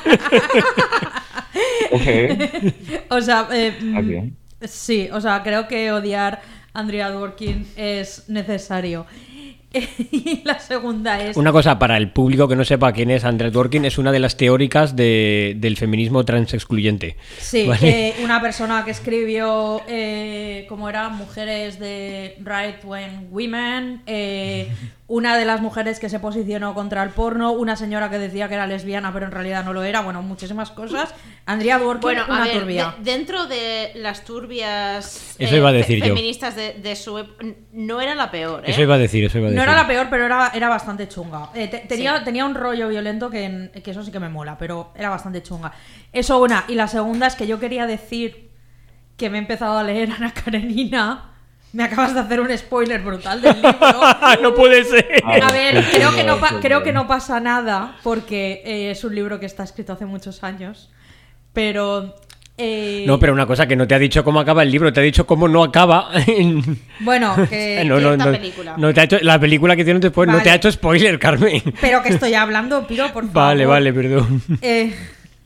Okay. O sea, eh, okay. sí, o sea, creo que odiar a Andrea Dworkin es necesario. Y la segunda es... Una cosa, para el público que no sepa quién es Andrea Dworkin, es una de las teóricas de, del feminismo transexcluyente. Sí, ¿vale? eh, una persona que escribió, eh, ¿cómo era? Mujeres de Right-Wing Women, eh, una de las mujeres que se posicionó contra el porno, una señora que decía que era lesbiana pero en realidad no lo era, bueno, muchísimas cosas. Andrea Dworkin, bueno, una a ver, turbia. De, dentro de las turbias eso eh, iba a decir fe- yo. feministas de, de su época, no era la peor, ¿eh? Eso iba a decir, eso iba a decir. No era la peor, pero era, era bastante chunga. Eh, te, tenía, sí. tenía un rollo violento que, que eso sí que me mola, pero era bastante chunga. Eso una. Y la segunda es que yo quería decir que me he empezado a leer Ana Karenina. Me acabas de hacer un spoiler brutal del libro. No puede ser. A ver, creo que no, pa- creo que no pasa nada, porque eh, es un libro que está escrito hace muchos años. Pero... Eh... No, pero una cosa, que no te ha dicho cómo acaba el libro, te ha dicho cómo no acaba. Bueno, que... no, no, esta no, película. No te ha hecho, la película que tiene después vale. No te ha hecho spoiler, Carmen. Pero que estoy hablando, Piro, por favor. Vale, vale, perdón. Eh...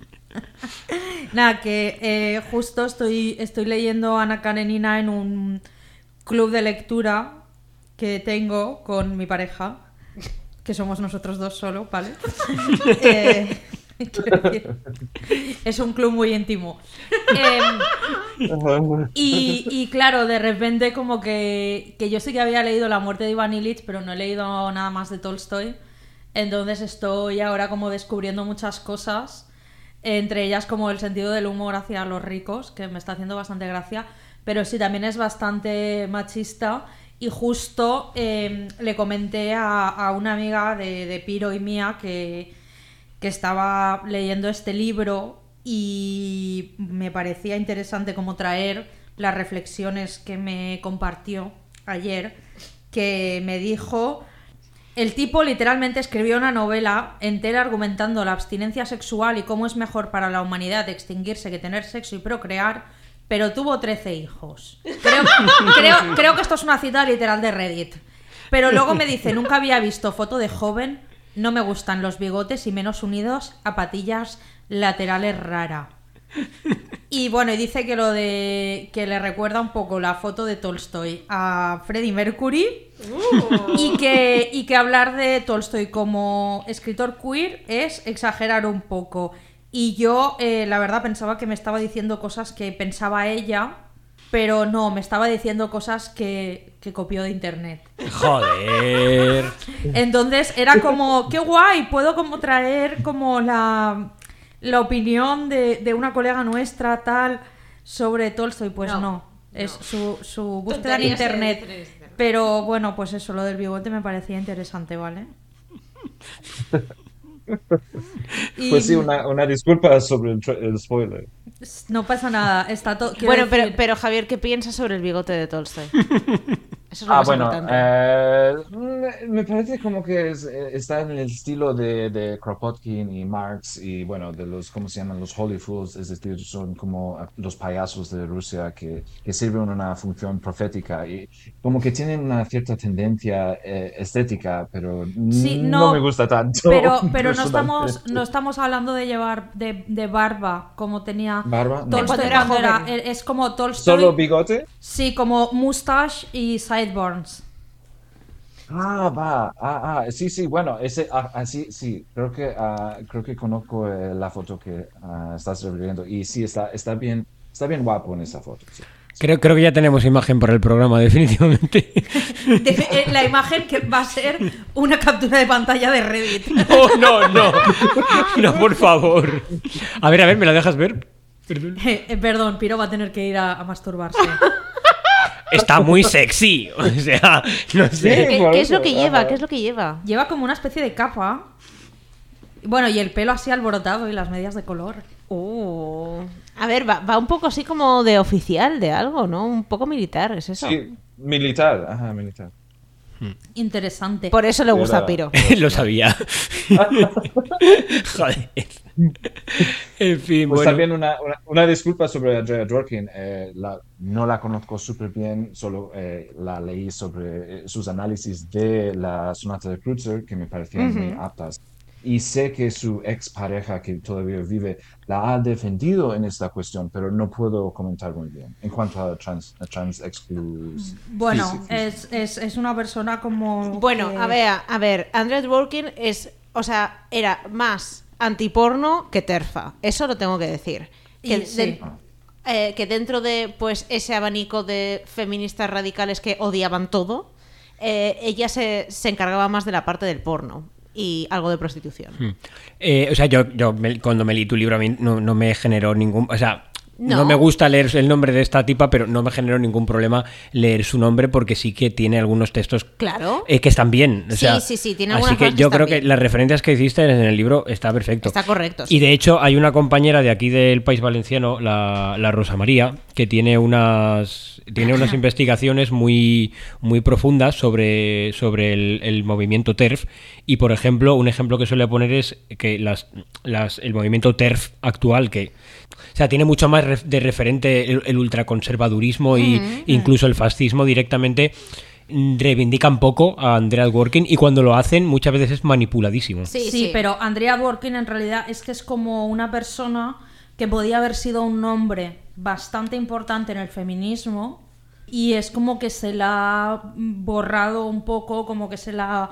Nada, que eh, justo estoy, estoy leyendo Ana Karenina en un club de lectura que tengo con mi pareja, que somos nosotros dos solo, ¿vale? eh, decir, es un club muy íntimo. Eh, y, y claro, de repente como que, que yo sí que había leído La muerte de Iván Ilich, pero no he leído nada más de Tolstoy. Entonces estoy ahora como descubriendo muchas cosas, entre ellas como el sentido del humor hacia los ricos, que me está haciendo bastante gracia, pero sí también es bastante machista. Y justo eh, le comenté a, a una amiga de, de Piro y mía que, que estaba leyendo este libro y me parecía interesante como traer las reflexiones que me compartió ayer, que me dijo... El tipo literalmente escribió una novela entera argumentando la abstinencia sexual y cómo es mejor para la humanidad extinguirse que tener sexo y procrear, pero tuvo trece hijos. Creo, creo, creo que esto es una cita literal de Reddit. Pero luego me dice, nunca había visto foto de joven, no me gustan los bigotes y menos unidos a patillas laterales rara. Y bueno, y dice que lo de que le recuerda un poco la foto de Tolstoy a Freddie Mercury uh. y, que, y que hablar de Tolstoy como escritor queer es exagerar un poco. Y yo, eh, la verdad, pensaba que me estaba diciendo cosas que pensaba ella, pero no, me estaba diciendo cosas que, que copió de internet. Joder. Entonces era como, qué guay, puedo como traer como la... la opinión de, de una colega nuestra tal sobre Tolstoy, pues no, no. es no. Su, su búsqueda en internet. Pero bueno, pues eso, lo del bigote me parecía interesante, ¿vale? Y... Pues sí, una, una disculpa sobre el, el spoiler. No pasa nada, está todo. Bueno, decir... pero, pero Javier, ¿qué piensas sobre el bigote de Tolstoy? Eso es lo ah, más bueno, importante. Eh, me, me parece como que es, está en el estilo de, de Kropotkin y Marx y bueno, de los, ¿cómo se llaman? Los Holy Fools, es decir, son como los payasos de Rusia que, que sirven una función profética y como que tienen una cierta tendencia eh, estética, pero sí, no, no me gusta tanto. Pero, pero no estamos no estamos hablando de llevar de, de barba como tenía ¿Barba? No. Tolstoy Cuando era cuando era, joven. es como Tolstoy. ¿Solo bigote? Sí, como mustache y sideburns. Ah, va, ah, ah, sí, sí, bueno, ese, ah, ah, sí, sí, creo que, ah, creo que conozco eh, la foto que ah, estás refiriendo y sí, está, está bien, está bien guapo en esa foto, sí. Creo, creo que ya tenemos imagen para el programa, definitivamente. De, eh, la imagen que va a ser una captura de pantalla de Reddit. No, no, no, no, por favor. A ver, a ver, ¿me la dejas ver? Perdón. Eh, eh, perdón, Piro va a tener que ir a, a masturbarse. Está muy sexy, o sea, no sé. ¿Qué, ¿Qué es lo que lleva? ¿Qué es lo que lleva? Lleva como una especie de capa. Bueno, y el pelo así alborotado y las medias de color. Uh. A ver, va, va un poco así como de oficial de algo, ¿no? Un poco militar, ¿es eso? Sí, militar, ajá, militar. Interesante. Por eso le gusta a Piro. Lo sabía. Joder. En fin, pues bueno. también una, una, una disculpa sobre Andrea Dworkin. Eh, la, no la conozco súper bien, solo eh, la leí sobre eh, sus análisis de la sonata de Kreutzer, que me parecían uh-huh. muy aptas. Y sé que su expareja, que todavía vive, la ha defendido en esta cuestión, pero no puedo comentar muy bien en cuanto a trans, a trans exclus. Bueno, físico, físico. Es, es, es una persona como... Bueno, que... a ver, a ver, Andrea Dworkin es, o sea, era más antiporno que terfa, eso lo tengo que decir. Que, y, sí. de, eh, que dentro de pues ese abanico de feministas radicales que odiaban todo, eh, ella se, se encargaba más de la parte del porno y algo de prostitución. Hmm. Eh, o sea, yo, yo me, cuando me leí tu libro a mí no, no me generó ningún... O sea, no. no me gusta leer el nombre de esta tipa, pero no me generó ningún problema leer su nombre porque sí que tiene algunos textos claro. eh, que están bien. O sí, sea, sí, sí, tiene así algunas que cosas yo que creo bien. que las referencias que hiciste en el libro está perfecto. Está correcto. Sí. Y de hecho hay una compañera de aquí del País Valenciano, la, la Rosa María, que tiene unas tiene unas investigaciones muy muy profundas sobre, sobre el, el movimiento TERF y por ejemplo, un ejemplo que suele poner es que las, las el movimiento TERF actual que o sea, tiene mucho más de referente el, el ultraconservadurismo y uh-huh. incluso el fascismo directamente reivindican poco a Andrea Dworkin y cuando lo hacen muchas veces es manipuladísimo. Sí, sí, sí, pero Andrea Dworkin en realidad es que es como una persona que podía haber sido un nombre bastante importante en el feminismo y es como que se la ha borrado un poco, como que se la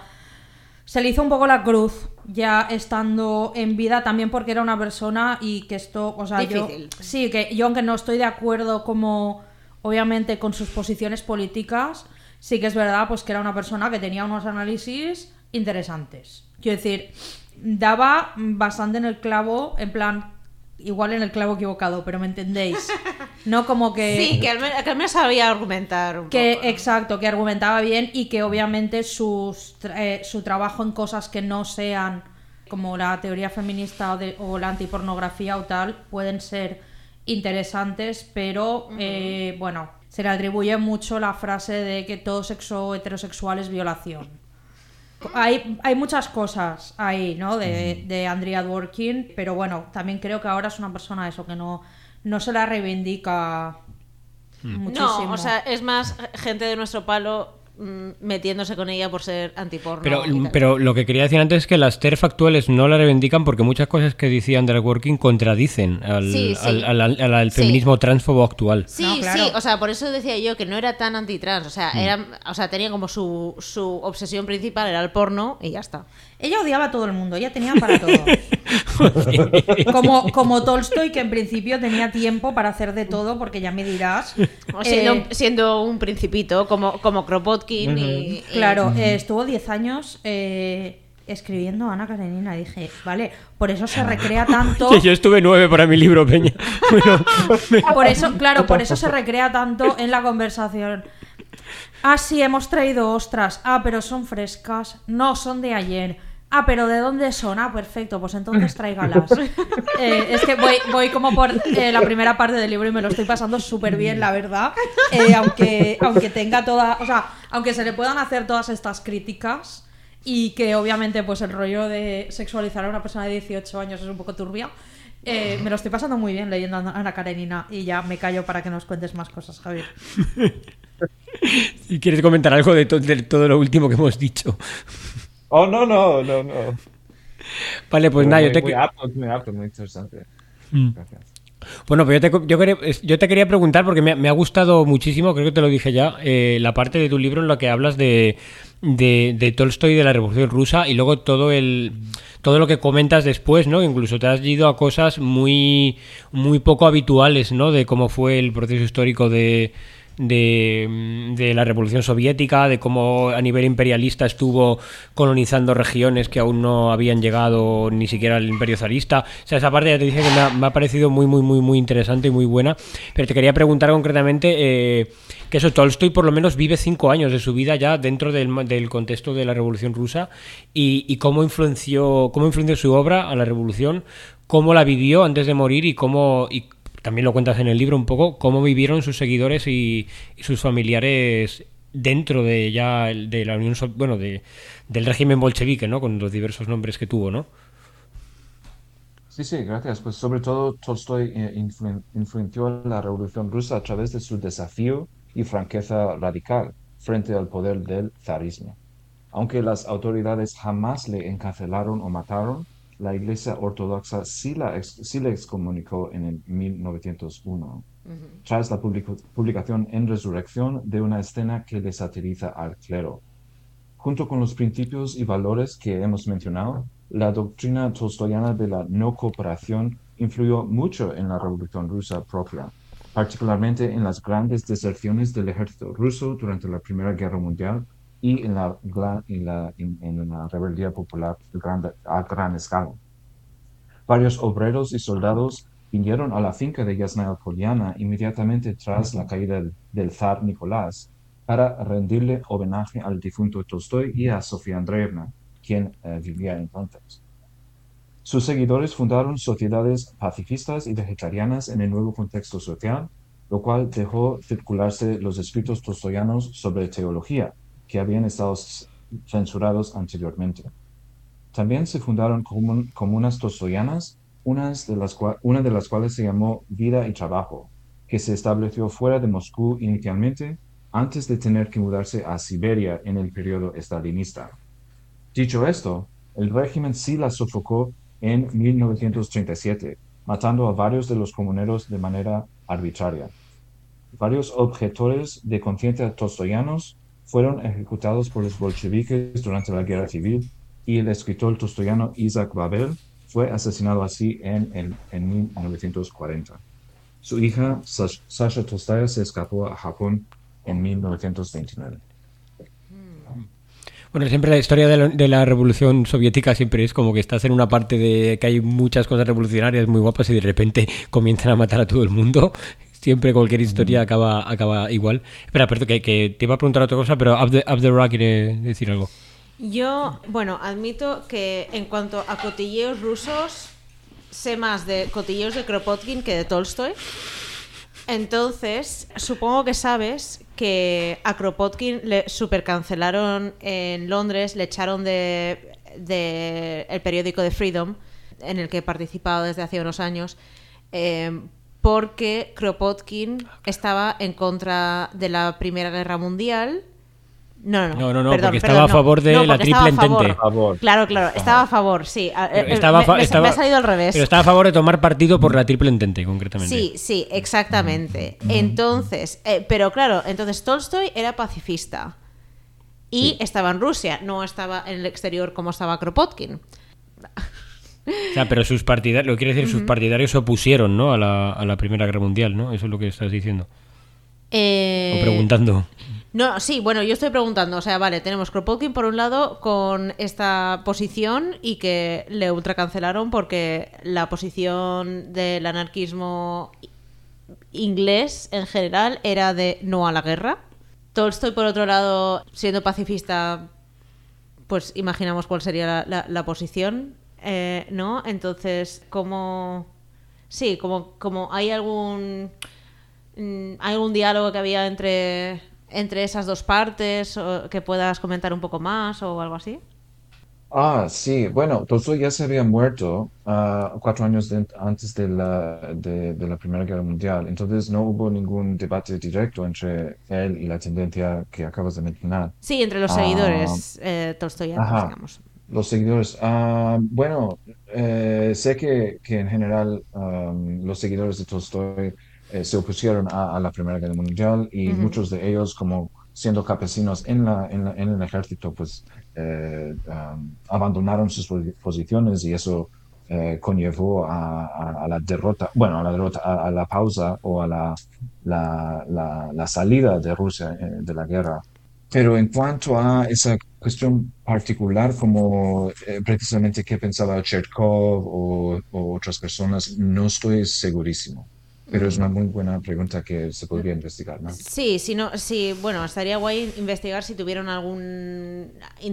se le hizo un poco la cruz ya estando en vida, también porque era una persona y que esto, o sea, difícil. yo sí, que yo aunque no estoy de acuerdo como obviamente con sus posiciones políticas, sí que es verdad pues que era una persona que tenía unos análisis interesantes. Quiero decir, daba bastante en el clavo, en plan, igual en el clavo equivocado, pero me entendéis. No como que... Sí, que al menos, que al menos sabía argumentar un que, poco. Exacto, que argumentaba bien y que obviamente sus, eh, su trabajo en cosas que no sean como la teoría feminista o, de, o la antipornografía o tal, pueden ser interesantes, pero uh-huh. eh, bueno, se le atribuye mucho la frase de que todo sexo heterosexual es violación. Hay, hay muchas cosas ahí, ¿no? De, de Andrea Dworkin, pero bueno, también creo que ahora es una persona eso, que no, no se la reivindica mm. muchísimo. No, o sea, es más gente de nuestro palo mm, metiéndose con ella por ser antiporno. Pero, y tal. pero lo que quería decir antes es que las TERF actuales no la reivindican porque muchas cosas que decía Andrea Working contradicen al, Sí, sí. al, al, al- al Sí. feminismo transfobo actual. Sí, No, claro. sí, o sea, por eso decía yo que no era tan antitrans, o sea, Mm. era, o sea, tenía como su, su obsesión principal era el porno y ya está. Ella odiaba a todo el mundo, ella tenía para todo. como, como Tolstoy, que en principio tenía tiempo para hacer de todo, porque ya me dirás. O siendo, eh, siendo un principito como, como Kropotkin y, y- Claro, eh, estuvo diez años eh, escribiendo Ana Karenina. Dije, vale, por eso se recrea tanto. Que yo estuve nueve para mi libro, Peña. Bueno, Por eso, claro, por eso se recrea tanto en la conversación. Ah, sí, hemos traído ostras. Ah, pero son frescas. No, son de ayer. Ah, pero ¿de dónde son? Ah, perfecto, pues entonces tráigalas. Eh, es que voy, voy como por eh, la primera parte del libro y me lo estoy pasando súper bien, la verdad. Eh, aunque, aunque tenga toda. O sea, aunque se le puedan hacer todas estas críticas y que obviamente pues el rollo de sexualizar a una persona de dieciocho años es un poco turbia. Eh, me lo estoy pasando muy bien leyendo a Ana Karenina y ya me callo para que nos cuentes más cosas, Javier. si quieres comentar algo de, to- de todo lo último que hemos dicho. Oh, no, no, no, no. Vale, pues Muy- nada, yo muy- te... Muy apto, muy apto, muy interesante. Mm. Gracias. Bueno, pues yo te, yo, quería, yo te quería preguntar, porque me, me ha gustado muchísimo, creo que te lo dije ya, eh, la parte de tu libro en la que hablas de, de, de Tolstoy y de la Revolución Rusa y luego todo el todo lo que comentas después, ¿no? Incluso te has ido a cosas muy, muy poco habituales, ¿no? De cómo fue el proceso histórico de... De, de la Revolución Soviética, de cómo a nivel imperialista estuvo colonizando regiones que aún no habían llegado ni siquiera al imperio zarista. O sea, esa parte ya te dije que me ha, me ha parecido muy, muy, muy, muy interesante y muy buena. Pero te quería preguntar concretamente eh, que eso, Tolstoy por lo menos vive cinco años de su vida ya dentro del, del contexto de la Revolución Rusa y, y cómo influenció, cómo influenció su obra a la Revolución, cómo la vivió antes de morir y cómo... Y, también lo cuentas en el libro un poco, cómo vivieron sus seguidores y, y sus familiares dentro de ya el- de la Unión So- bueno, de, del régimen bolchevique, ¿no? Con los diversos nombres que tuvo, ¿no? Sí, sí, gracias. Pues sobre todo Tolstoy eh, influen- influenció la Revolución Rusa a través de su desafío y franqueza radical frente al poder del zarismo. Aunque las autoridades jamás le encarcelaron o mataron, la Iglesia Ortodoxa sí, la ex- sí le excomunicó en el mil novecientos uno, tras la publico- publicación en Resurrección de una escena que le satiriza al clero. Junto con los principios y valores que hemos mencionado, la doctrina tolstoyana de la no cooperación influyó mucho en la Revolución Rusa propia, particularmente en las grandes deserciones del ejército ruso durante la Primera Guerra Mundial y en la, gla- en la, en- en la rebeldía popular gran- a gran escala. Varios obreros y soldados vinieron a la finca de Yasnaya Poliana inmediatamente tras la caída del, del zar Nicolás para rendirle homenaje al difunto Tolstoy y a Sofía Andreevna, quien eh, vivía entonces. Sus seguidores fundaron sociedades pacifistas y vegetarianas en el nuevo contexto social, lo cual dejó circularse los escritos tolstoyanos sobre teología, que habían estado s- censurados anteriormente. También se fundaron comun- comunas tolstoyanas, unas de las cua- una de las cuales se llamó Vida y Trabajo, que se estableció fuera de Moscú inicialmente, antes de tener que mudarse a Siberia en el periodo estalinista. Dicho esto, el régimen sí la sofocó en mil novecientos treinta y siete, matando a varios de los comuneros de manera arbitraria. Varios objetores de conciencia tolstoyanos fueron ejecutados por los bolcheviques durante la guerra civil y el escritor tolstoyano Isaac Babel fue asesinado así en, el- en mil novecientos cuarenta. Su hija Sas- Sasha Tolstaya se escapó a Japón en mil novecientos veintinueve. Bueno, siempre la historia de la, de la Revolución Soviética siempre es como que estás en una parte de que hay muchas cosas revolucionarias muy guapas y de repente comienzan a matar a todo el mundo. Siempre cualquier historia acaba acaba igual. Espera, perdón, que, que te iba a preguntar otra cosa, pero Up the, Up the Rock quiere decir algo. Yo, bueno, admito que en cuanto a cotilleos rusos, sé más de cotilleos de Kropotkin que de Tolstoy. Entonces, supongo que sabes que a Kropotkin le supercancelaron en Londres, le echaron de, de el periódico The Freedom, en el que he participado desde hace unos años, eh, porque Kropotkin estaba en contra de la Primera Guerra Mundial No, no, No, no, no, perdón, porque perdón, estaba a no. favor de No, la porque triple estaba a favor. entente. favor. Claro, claro, estaba a favor, sí. A- Pero eh, estaba, me, fa- me- estaba- me ha salido al revés. Pero estaba a favor de tomar partido por la triple entente, concretamente. Sí, sí, exactamente. Entonces, eh, pero claro, entonces Tolstoy era pacifista y Sí. estaba en Rusia, no estaba en el exterior como estaba Kropotkin. O sea, pero sus partidarios, lo que quiere decir, sus partidarios se opusieron, ¿no? A la, a la Primera Guerra Mundial, ¿no? Eso es lo que estás diciendo. Eh, O preguntando. No, sí, bueno, yo estoy preguntando, o sea, vale, tenemos Kropotkin por un lado con esta posición y que le ultracancelaron porque la posición del anarquismo inglés en general era de no a la guerra. Tolstoy, por otro lado, siendo pacifista, pues imaginamos cuál sería la, la- la posición, eh, ¿no? Entonces, como... Sí, como, como hay algún... mm, ¿Hay algún diálogo que había entre, entre esas dos partes o que puedas comentar un poco más o algo así? Ah, sí, bueno, Tolstoy ya se había muerto ah, cuatro años de- antes de la, de, de la Primera Guerra Mundial, entonces no hubo ningún debate directo entre él y la tendencia que acabas de mencionar. Sí, entre los Ah, seguidores eh, tolstoyanos, Ajá, digamos. los seguidores. Ah, bueno, eh, sé que, que en general am, los seguidores de Tolstoy eh, se opusieron a, a la Primera Guerra Mundial y Ujú. muchos de ellos, como siendo campesinos en la, en la- en el ejército, pues eh, am, abandonaron sus posi- posiciones y eso eh, conllevó a, a- a la derrota, bueno, a la derrota, a, a la pausa o a la, la, la- la salida de Rusia eh, de la guerra. Pero en cuanto a esa cuestión particular, como eh, precisamente qué pensaba Chertkov o, o otras personas, no estoy segurísimo. Pero es una muy buena pregunta que se podría investigar, ¿no? Sí, si no, sí, bueno, estaría guay investigar si tuvieron algún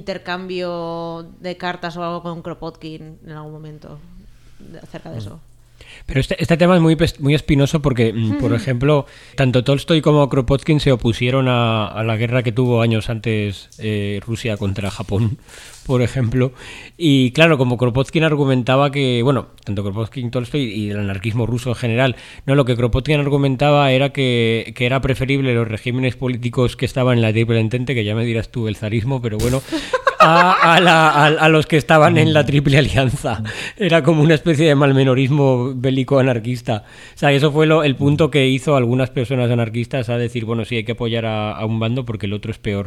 intercambio de cartas o algo con Kropotkin en algún momento de- acerca de eso. Pero este, este tema es muy, pes- muy espinoso porque, mm, por ejemplo, tanto Tolstoy como Kropotkin se opusieron a, a la guerra que tuvo años antes eh, Rusia contra Japón, por ejemplo. Y claro, como Kropotkin argumentaba que, bueno, tanto Kropotkin, Tolstoy y el anarquismo ruso en general, no, lo que Kropotkin argumentaba era que, que era preferible los regímenes políticos que estaban en la triple entente, que ya me dirás tú el zarismo, pero bueno, a, a, la- a- a los que estaban en la triple alianza. Era como una especie de malmenorismo bélico anarquista. O sea, eso fue lo- el punto que hizo a algunas personas anarquistas a decir, bueno, sí, hay que apoyar a, a un bando porque el otro es peor.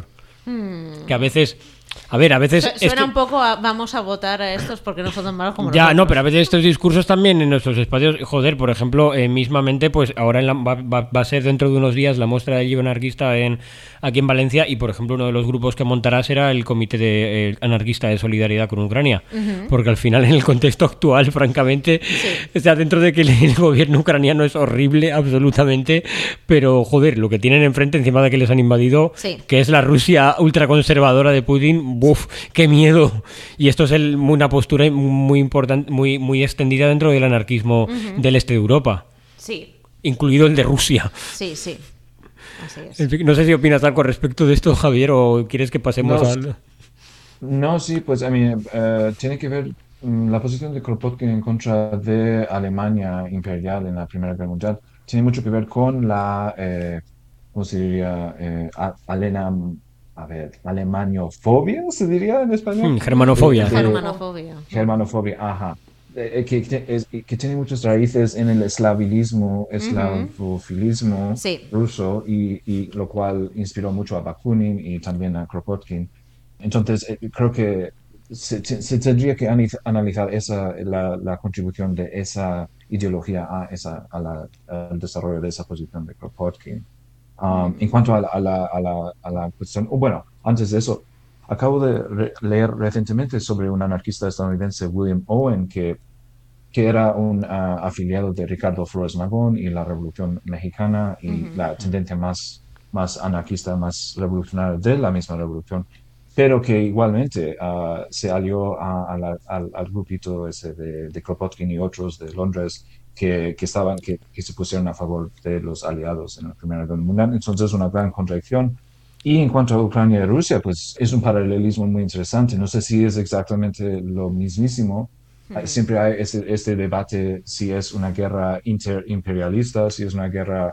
Que a veces... A ver, a veces... Su- Suena esto- un poco a vamos a votar a estos porque no son tan malos como ya, nosotros. no, pero a veces estos discursos también en nuestros espacios, joder, por ejemplo, eh, mismamente, pues ahora en la- va, va- va a ser dentro de unos días la muestra de libro anarquista en, aquí en Valencia y, por ejemplo, uno de los grupos que montará será el Comité de, eh, Anarquista de Solidaridad con Ucrania, porque al final en el contexto actual, francamente, o sea, dentro de que el, el gobierno ucraniano es horrible, absolutamente, pero, joder, lo que tienen enfrente, encima de que les han invadido, Sí. que es la Rusia ultraconservadora de Putin, ¡buf! ¡Qué miedo! Y esto es el- una postura muy importante, muy, muy extendida dentro del anarquismo del este de Europa, Sí, incluido el de Rusia. sí, sí. Así es. En fin, no sé si opinas algo respecto de esto, Javier, o quieres que pasemos No, al... No, sí, pues a mí eh, tiene que ver mm, la posición de Kropotkin en contra de Alemania imperial en la Primera Guerra Mundial. Tiene mucho que ver con la, eh, ¿cómo se diría? Eh, a- alena, a ver, alemaniofobia, ¿se diría en español? Hmm, germanofobia. De- de- Germanofobia. Germanofobia, ajá. Eh, eh, que, que es- que tiene muchas raíces en el eslavilismo, eslavofilismo Sí. ruso, y, y lo cual inspiró mucho a Bakunin y también a Kropotkin. Entonces, eh, creo que se, se- se tendría que ani- analizar esa, la, la contribución de esa ideología a esa, a la- al desarrollo de esa posición de Kropotkin. Um, en cuanto a la, a la, a la, a la cuestión, o bueno, antes de eso, acabo de re- leer recientemente sobre un anarquista estadounidense, William Owen, que, que era un ah, afiliado de Ricardo Flores Magón y la Revolución Mexicana y la tendencia más, más anarquista, más revolucionaria de la misma revolución, pero que igualmente ah, se alió a- a la- al, al grupito ese de, de Kropotkin y otros de Londres que, que estaban, que, que se pusieron a favor de los aliados en la Primera Guerra Mundial. Entonces, una gran contradicción. Y en cuanto a Ucrania y Rusia, pues es un paralelismo muy interesante. No sé si es exactamente lo mismísimo. Ah, Siempre hay ese, este debate si es una guerra interimperialista, si es una guerra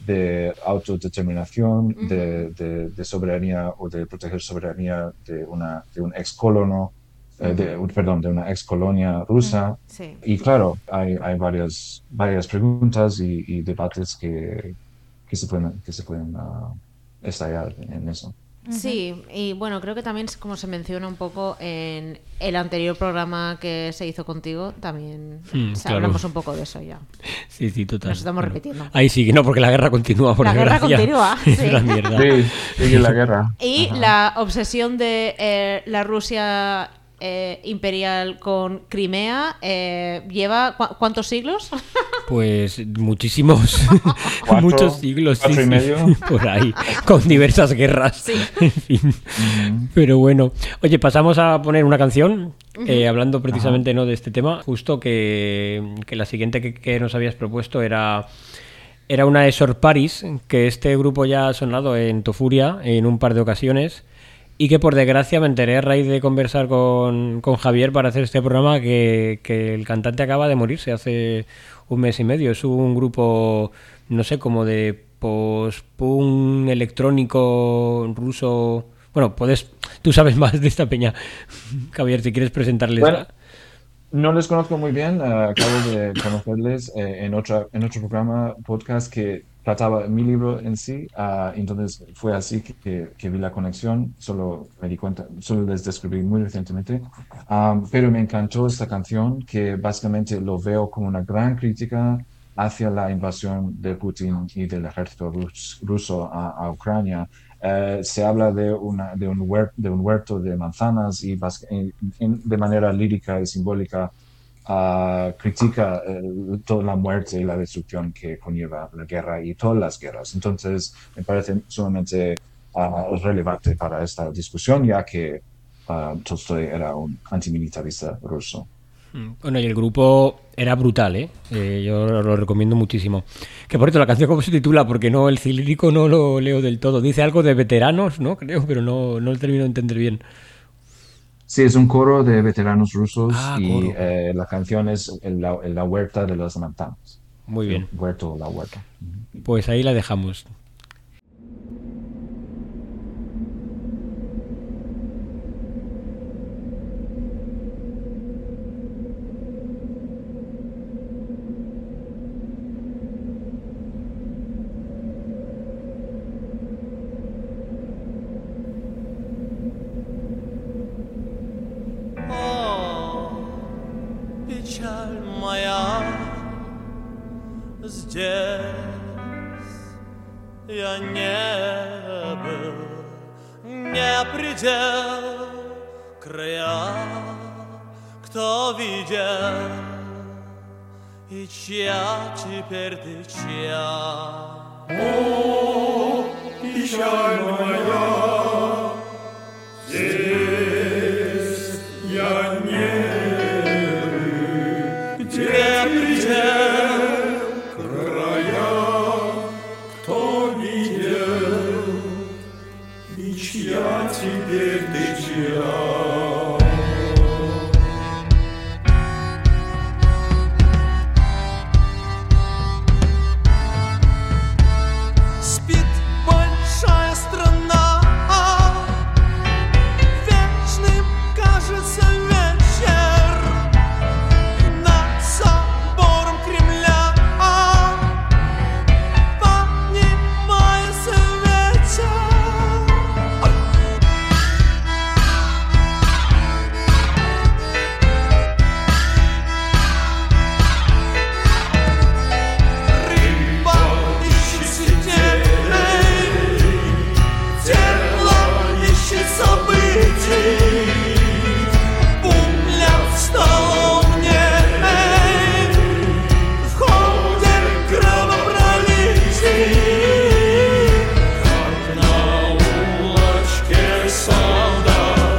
de autodeterminación, uh-huh. de, de, de soberanía o de proteger soberanía de, una, de un ex colono, uh-huh. eh, de, perdón, de una ex colonia rusa. Uh-huh. Sí. Y claro, hay, hay varias, varias preguntas y, y debates que, que se pueden, que se pueden uh, estallar en eso. Sí, y bueno, creo que también como se menciona un poco en el anterior programa que se hizo contigo, también mm, o sea, claro. hablamos un poco de eso ya. Sí, sí, total. Nos estamos bueno. repitiendo. Ahí sí, no, porque la guerra continúa, por La desgracia. guerra continúa, Es sí. una mierda. Sí, sigue la guerra. Y Ajá. la obsesión de eh, la Rusia eh, imperial con Crimea eh, lleva ¿cu- ¿cuántos siglos? Pues muchísimos, Cuatro, muchos siglos, cuatro sí, y sí, medio. por ahí, con diversas guerras. Sí. En fin. Uh-huh. Pero bueno, oye, pasamos a poner una canción, Uh-huh. eh, hablando precisamente no de este tema, justo que, que la siguiente que, que nos habías propuesto era, era una de Sor Paris, que este grupo ya ha sonado en Tofuria en un par de ocasiones. Y que por desgracia me enteré a raíz de conversar con, con Javier para hacer este programa que, que el cantante acaba de morirse hace un mes y medio. Es un grupo, no sé, como de post-punk electrónico ruso. Bueno, puedes, tú sabes más de esta peña, Javier, si quieres presentarles. Bueno, no les conozco muy bien, uh, acabo de conocerles eh, en, otra, en otro programa, podcast que trataba mi libro en sí, uh, entonces fue así que, que, que vi la conexión, solo me di cuenta, solo les descubrí muy recientemente, um, pero me encantó esta canción que básicamente lo veo como una gran crítica hacia la invasión de Putin y del ejército rus, ruso a, a Ucrania. Uh, se habla de, una, de, un huerto, de un huerto de manzanas y en, en, de manera lírica y simbólica uh, critica uh, toda la muerte y la destrucción que conlleva la guerra y todas las guerras. Entonces me parece sumamente uh, relevante para esta discusión, ya que uh, Tolstoy era un antimilitarista ruso. Bueno, y el grupo era brutal, ¿eh? eh yo lo recomiendo muchísimo. Que por cierto, la canción, ¿cómo se titula? Porque no, el cilírico no lo leo del todo. Dice algo de veteranos, ¿no? Creo, pero no, no lo termino de entender bien. Sí, es un coro de veteranos rusos ah, y eh, la canción es la, la huerta de las manzanas. Muy bien. El huerto, la huerta. Pues ahí la dejamos. Печаль моя, здесь я не был, не предел края, кто видел, и чья теперь ты чья. О, печаль моя, здесь я не где предел края, кто видел, и чья теперь ты чья. Спит большая страна, вечным кажется вечер. Над собором Кремля поднимается ветер. Рыба ищет сетей, тело ищет событий. Пуля в столовне, в ходе кровопролитий. Как на улочке солдат,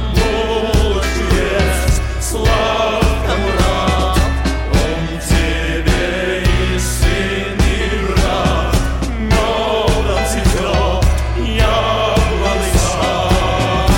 мужец, славка, брат, он тебе и сын, и брат, медом цветет яблонный сад.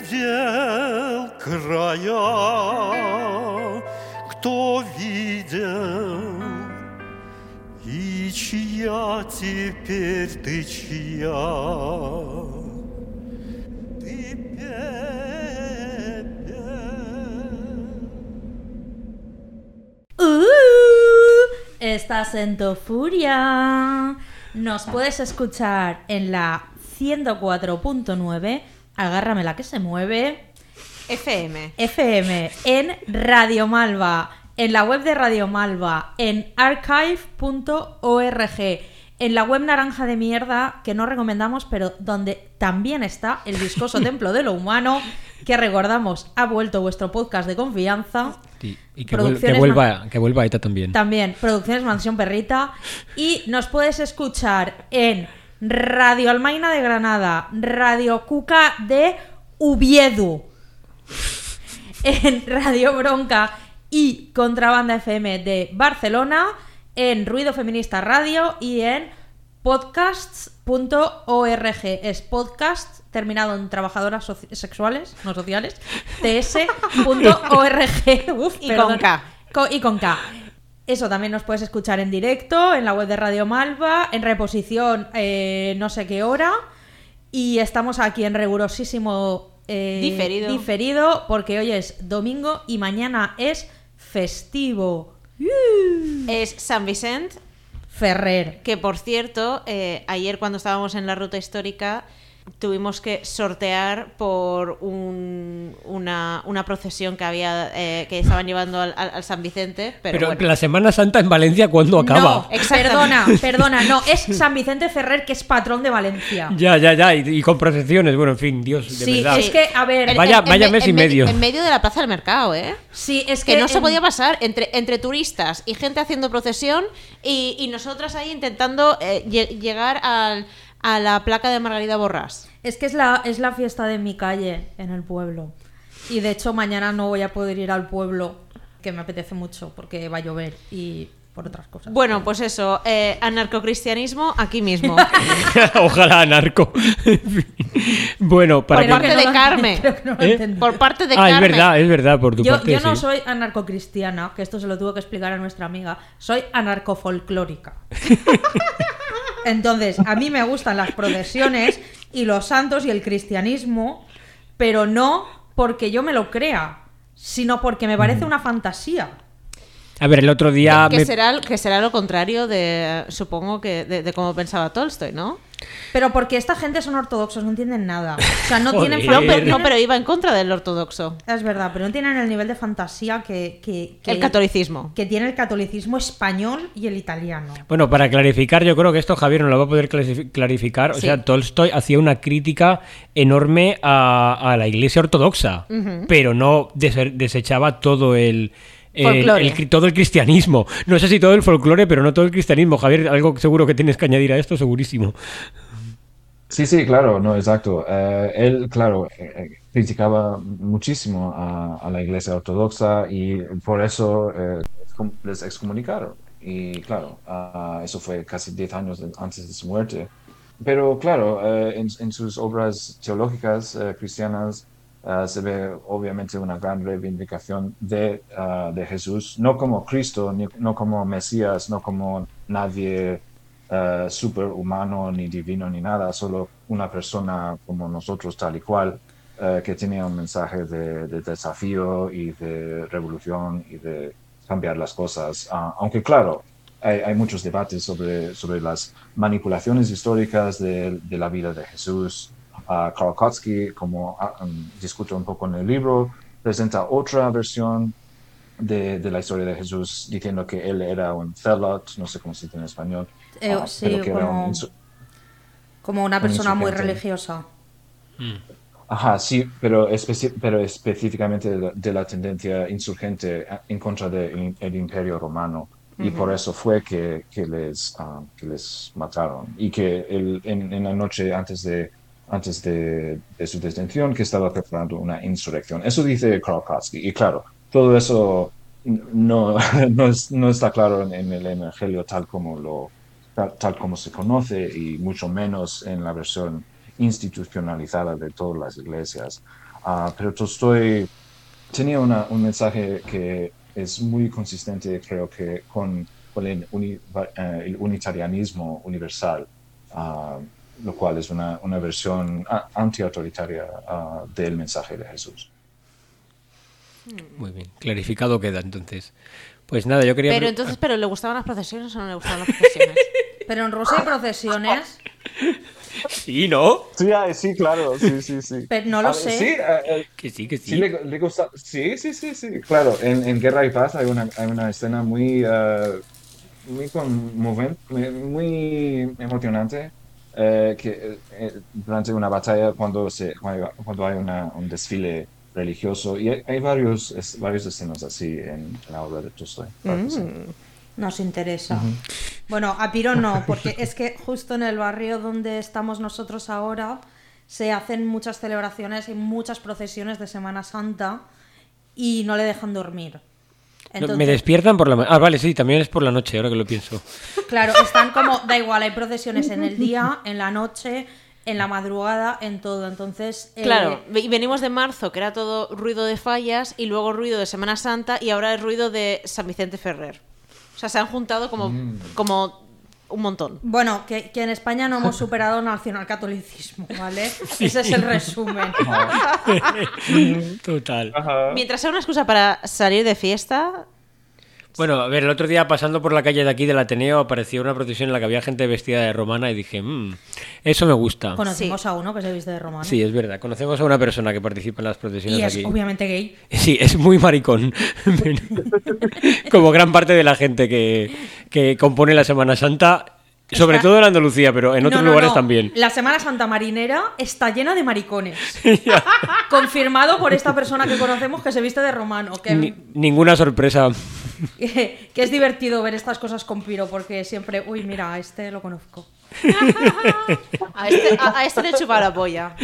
видел края, кто видел, и чья теперь ты чья? Ты Uh, estás en Tofuria. Nos puedes escuchar en la ciento cuatro punto nueve, agárrame la que se mueve, F M. F M, en Radio Malva, en la web de Radio Malva, en archive punto org, en la web naranja de mierda que no recomendamos, pero donde también está el viscoso templo de lo humano, que recordamos ha vuelto vuestro podcast de confianza. Sí, y que, vuel- que vuelva que vuelva ETA también. También, Producciones Mansión Perrita. Y nos puedes escuchar en Radio Almaina de Granada, Radio Cuca de Ubiedu, en Radio Bronca y Contrabanda F M de Barcelona, en Ruido Feminista Radio y en podcasts punto org. Es podcast terminado en trabajadoras soci- sexuales, no sociales, ts punto org. Uf, Y perdón. con K. Co- y con K. Eso también nos puedes escuchar en directo, en la web de Radio Malva, en reposición eh, no sé qué hora. Y estamos aquí en rigurosísimo eh, Diferido. diferido, porque hoy es domingo y mañana es festivo. Es San Vicent Ferrer. Que por cierto, eh, ayer cuando estábamos en la ruta histórica tuvimos que sortear por un, una, una procesión que había eh, que estaban llevando al, al- al San Vicente, pero, Pero bueno. la Semana Santa en Valencia, ¿cuándo acaba? No, perdona, perdona, no, es San Vicente Ferrer, que es patrón de Valencia. Ya, ya, ya, y, y con procesiones, bueno, en fin, Dios, de Sí, verdad. es que, a ver, En- Vaya- en- en vaya me- mes y en me- medio. En medio de la plaza del mercado, ¿eh? sí, es Que que no se en- podía pasar entre, entre turistas y gente haciendo procesión y, y nosotras ahí intentando eh, lle- llegar al, a la placa de Margarida Borràs. Es que es la, es la fiesta de mi calle en el pueblo. Y de hecho mañana no voy a poder ir al pueblo, que me apetece mucho porque va a llover y por otras cosas. Bueno, pues eso, eh, anarcocristianismo aquí mismo. Ojalá anarco. Bueno, para Por que... parte no de lo Carmen. entendí, creo que no lo ¿Eh? entendí. Por parte de Ah, es Carmen. verdad, es verdad, por tu Yo, parte yo no sí. soy anarcocristiana, que esto se lo tuvo que explicar a nuestra amiga. Soy anarcofolclórica. Entonces, a mí me gustan las procesiones y los santos y el cristianismo, pero no porque yo me lo crea, sino porque me parece una fantasía. A ver, el otro día... Que, me- será, que será lo contrario de, supongo, que de, de cómo pensaba Tolstoy, ¿no? Pero porque esta gente son ortodoxos, no entienden nada. O sea, no Joder. tienen... No, fa- pero, no, tienen- pero iba en contra del ortodoxo. Es verdad, pero no tienen el nivel de fantasía que... que- que- El catolicismo. que tiene el catolicismo español y el italiano. Bueno, para clarificar, yo creo que esto Javier no lo va a poder clasi- clarificar. O Sí. sea, Tolstoy hacía una crítica enorme a, a la Iglesia Ortodoxa, Ujú. pero no dese- desechaba todo el, el- Folclore. el cri- todo el cristianismo. No sé si todo el folclore, pero no todo el cristianismo. Javier, algo seguro que tienes que añadir a esto, segurísimo. Sí, sí, claro, no, exacto. Eh, él, claro, eh, eh, criticaba muchísimo a, a la Iglesia Ortodoxa y por eso eh, excom- les excomunicaron. Y claro, ah, eso fue casi diez años de- antes de su muerte. Pero claro, eh, en, en sus obras teológicas eh, cristianas ah, se ve obviamente una gran reivindicación de, ah, de Jesús, no como Cristo, ni- no como Mesías, no como nadie uh, superhumano, ni divino, ni nada, solo una persona como nosotros, tal y cual, uh, que tenía un mensaje de, de desafío y de revolución y de cambiar las cosas. Uh, aunque claro, hay, hay muchos debates sobre, sobre las manipulaciones históricas de, de la vida de Jesús. Uh, Karl Kautsky, como uh, um, discute un poco en el libro, presenta otra versión de, de la historia de Jesús, diciendo que él era un zealot, no sé cómo se dice en español, Eh, ah, sí, pero que era como, un insu- como una un persona muy insurgente. religiosa. Ajá, sí, pero, especi- pero específicamente de la, de la tendencia insurgente a- en contra del el Imperio Romano. Y Ujú. por eso fue que, que, les, ah, que les mataron. Y que el, en, en la noche antes de, antes de, de su detención, que estaba preparando una insurrección. Eso dice Karl Kautsky. Y claro, todo eso no, no, es- no está claro en, en el Evangelio tal como, lo, tal, tal como se conoce, y mucho menos en la versión institucionalizada de todas las iglesias. Uh, pero Tolstói tenía una, un mensaje que es muy consistente, creo que, con, con el, uni, uh, el unitarianismo universal, uh, lo cual es una, una versión uh, anti-autoritaria uh, del mensaje de Jesús. Muy bien, clarificado queda entonces. Pues nada, yo quería... Pero entonces, ¿pero le gustaban las procesiones o no le gustaban las procesiones? Pero en Rusia hay procesiones. Sí, ¿no? Sí, ah, sí, claro, sí, sí, sí. Pero no lo Ah, sé. Sí, eh, eh, Que sí, que sí. sí, le, le gusta, sí, sí, sí, sí, claro. En, en Guerra y Paz hay una, hay una escena muy, eh, muy conmovente, muy emocionante, eh, que eh, durante una batalla cuando, se, cuando, cuando hay una, un desfile religioso, y hay, hay varios, es, varios escenas así en la obra de Tolstói. Claro que sí. Nos interesa. Ujú. Bueno, a Piro no, porque es que justo en el barrio donde estamos nosotros ahora se hacen muchas celebraciones y muchas procesiones de Semana Santa y no le dejan dormir. No, Entonces, me despiertan por la mañana. Ah, vale, sí, también es por la noche, ahora que lo pienso. claro, están como, da igual, hay procesiones en el día, en la noche, en la madrugada, en todo. Entonces, eh, Claro, y venimos de marzo, que era todo ruido de fallas, y luego ruido de Semana Santa, y ahora es ruido de San Vicente Ferrer. O sea, se han juntado como, Mm. como un montón. bueno, que, que en España no hemos superado el nacionalcatolicismo, ¿vale? Ese es el resumen. Total. Mientras sea una excusa para salir de fiesta, Bueno, a ver, el otro día pasando por la calle de aquí del Ateneo apareció una procesión en la que había gente vestida de romana y dije, mmm, eso me gusta. Conocimos a uno que se viste de romano. Sí, es verdad. Conocemos a una persona que participa en las procesiones Y es aquí. obviamente gay. Sí, es muy maricón. Como gran parte de la gente que, que compone la Semana Santa, sobre Está- todo en Andalucía, pero en No, otros no, lugares no. también. La Semana Santa marinera está llena de maricones. Confirmado por esta persona que conocemos que se viste de romano. Que, Ni- ninguna sorpresa. que es divertido ver estas cosas con Piro porque siempre, uy, mira, a este lo conozco. a este, a, a este le chupa la polla.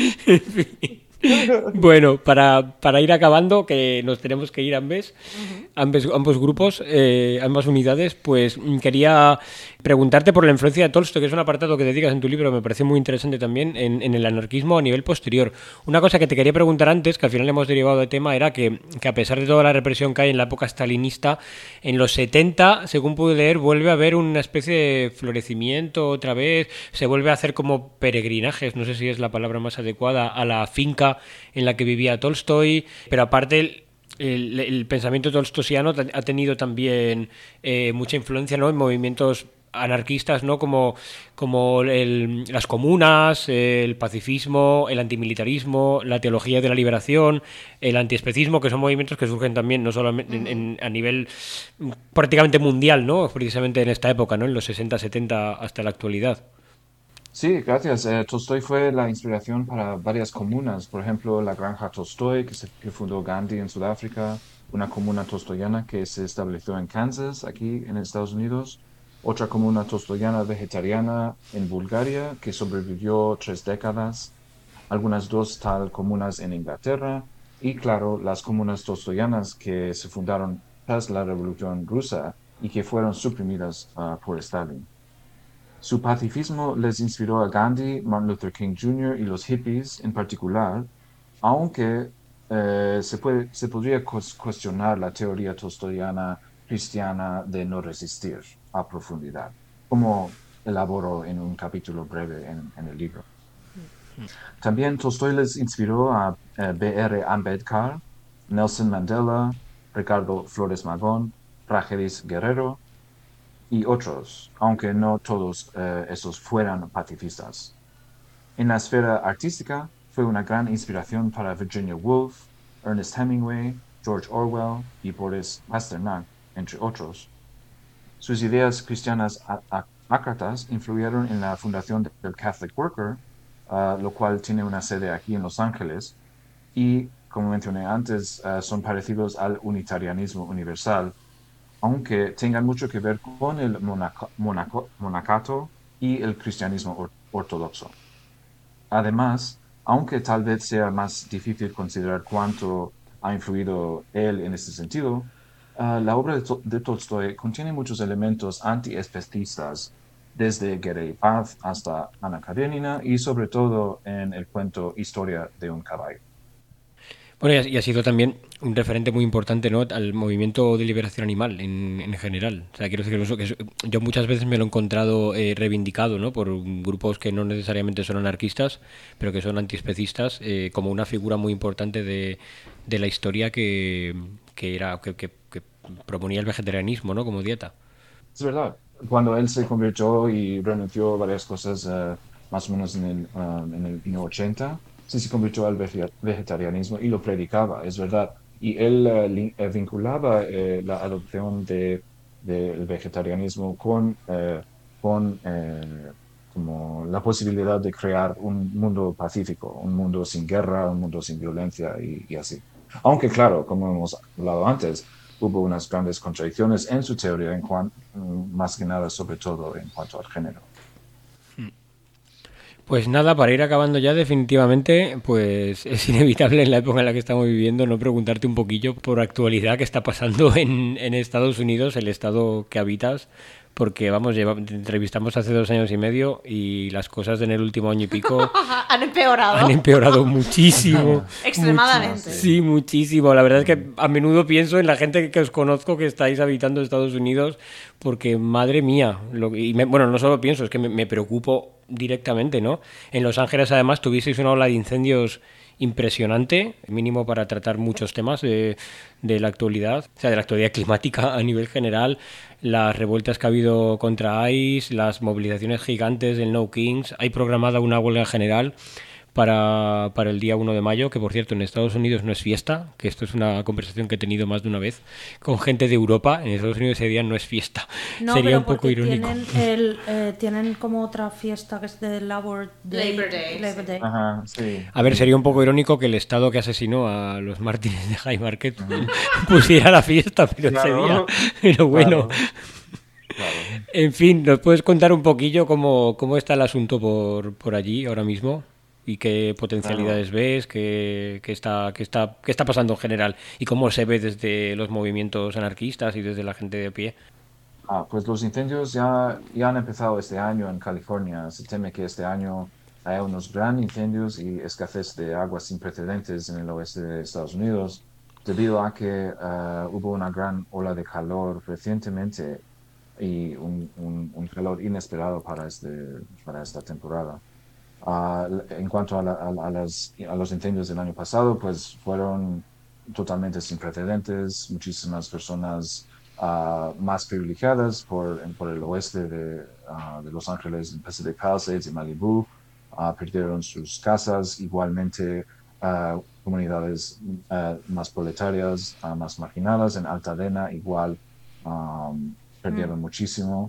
Bueno, para, para ir acabando, que nos tenemos que ir ambos, ambos, ambos grupos, eh, ambas unidades, pues mm, quería preguntarte por la influencia de Tolstói, que es un apartado que dedicas en tu libro, me parece muy interesante también, en, en el anarquismo a nivel posterior. Una cosa que te quería preguntar antes, que al final hemos derivado de tema, era que, que a pesar de toda la represión que hay en la época stalinista, en los setenta, según pude leer, vuelve a haber una especie de florecimiento otra vez, se vuelve a hacer como peregrinajes, no sé si es la palabra más adecuada, a la finca en la que vivía Tolstói, pero aparte el, el, el pensamiento tolstosiano ha tenido también eh, mucha influencia, ¿no?, en movimientos anarquistas, ¿no?, como, como el, las comunas, el pacifismo, el antimilitarismo, la teología de la liberación, el antiespecismo, que son movimientos que surgen también no solamente en, en, a nivel prácticamente mundial, ¿no?, precisamente en esta época, ¿no?, en los sesenta, setenta hasta la actualidad. Sí, gracias. Eh, Tolstói fue la inspiración para varias comunas, por ejemplo, la granja Tolstói que, se, que fundó Gandhi en Sudáfrica, una comuna tolstoyana que se estableció en Kansas, aquí en Estados Unidos, otra comuna tolstoyana vegetariana en Bulgaria que sobrevivió tres décadas, algunas dos tal comunas en Inglaterra y, claro, las comunas tolstoyanas que se fundaron tras la Revolución Rusa y que fueron suprimidas uh, por Stalin. Su pacifismo les inspiró a Gandhi, Martin Luther King junior y los hippies en particular, aunque eh, se, puede, se podría cuestionar la teoría tolstoyana cristiana de no resistir a profundidad, como elaboro en un capítulo breve en, en el libro. También Tolstói les inspiró a eh, B R Ambedkar, Nelson Mandela, Ricardo Flores Magón, Praxedis Guerrero, y otros, aunque no todos eh, esos fueran pacifistas. En la esfera artística, fue una gran inspiración para Virginia Woolf, Ernest Hemingway, George Orwell y Boris Pasternak, entre otros. Sus ideas cristianas ácratas influyeron en la fundación del Catholic Worker, uh, lo cual tiene una sede aquí en Los Ángeles, y, como mencioné antes, uh, son parecidos al unitarianismo universal, aunque tengan mucho que ver con el monaco, monaco, monacato y el cristianismo or, ortodoxo. Además, aunque tal vez sea más difícil considerar cuánto ha influido él en este sentido, uh, la obra de, de Tolstói contiene muchos elementos antiespecistas desde Guerra y Paz hasta Ana Karenina y sobre todo en el cuento Historia de un caballo. Bueno, y ha, y ha sido también un referente muy importante, ¿no?, al movimiento de liberación animal en, en general. O sea, quiero decir que, eso, que eso- yo muchas veces me lo he encontrado eh, reivindicado, ¿no?, por grupos que no necesariamente son anarquistas, pero que son antiespecistas, eh, como una figura muy importante de, de la historia que, que era que, que- que proponía el vegetarianismo, ¿no?, como dieta. Es verdad, cuando él se convirtió y renunció a varias cosas, eh, más o menos en el, ah, en el año ochenta, sí se convirtió al vege- vegetarianismo y lo predicaba, es verdad. Y él eh, lin- eh, vinculaba eh, la adopción de, del vegetarianismo con, eh, con eh, como la posibilidad de crear un mundo pacífico, un mundo sin guerra, un mundo sin violencia y, y así. Aunque claro, como hemos hablado antes, hubo unas grandes contradicciones en su teoría, en cuan- mm, más que nada, sobre todo en cuanto al género. Pues nada, para ir acabando ya definitivamente, pues es inevitable en la época en la que estamos viviendo no preguntarte un poquillo por actualidad que está pasando en, en Estados Unidos, el estado que habitas, porque vamos, lleva- te entrevistamos hace dos años y medio y las cosas en el último año y pico Han empeorado. han empeorado muchísimo. Extremadamente. Muchi- Sí, muchísimo. La verdad es que a menudo pienso en la gente que os conozco que estáis habitando Estados Unidos, porque madre mía, lo, y me- bueno, no solo pienso, es que me, me preocupo directamente, ¿no? En Los Ángeles además tuvisteis una ola de incendios impresionante, mínimo para tratar muchos temas de, de la actualidad, o sea, de la actualidad climática a nivel general, las revueltas que ha habido contra ICE, las movilizaciones gigantes del No Kings. Hay programada una huelga general para, para el día uno de mayo, que por cierto en Estados Unidos no es fiesta, que esto es una conversación que he tenido más de una vez con gente de Europa. En Estados Unidos ese día no es fiesta. No, Sería pero un poco porque irónico. Tienen, el, eh, tienen como otra fiesta que es de Labor Day. Labor Day, Labor Day. Ajá, sí. A ver, sería un poco irónico que el Estado que asesinó a los mártires de Haymarket pusiera la fiesta, pero Claro, ese día. Pero bueno. claro, claro. En fin, ¿nos puedes contar un poquillo cómo, cómo está el asunto por, por allí ahora mismo? ¿Y qué potencialidades ves? ¿Qué, qué está, qué, está, ¿Qué está pasando en general? ¿Y cómo se ve desde los movimientos anarquistas y desde la gente de a pie? Ah, pues los incendios ya, ya han empezado este año en California. Se teme que este año haya unos grandes incendios y escasez de agua sin precedentes en el oeste de Estados Unidos, debido a que eh, hubo una gran ola de calor recientemente y un, un- un calor inesperado para, este, para esta temporada. Ah, en cuanto a, la- a- a las- a los incendios del año pasado, pues fueron totalmente sin precedentes. Muchísimas personas ah, más privilegiadas por, en- por el oeste de, ah, de Los Ángeles, en Pacific Palisades y Malibu, ah, perdieron sus casas. Igualmente, ah, comunidades ah, más proletarias, ah, más marginadas, en Altadena, igual ah, perdieron muchísimo.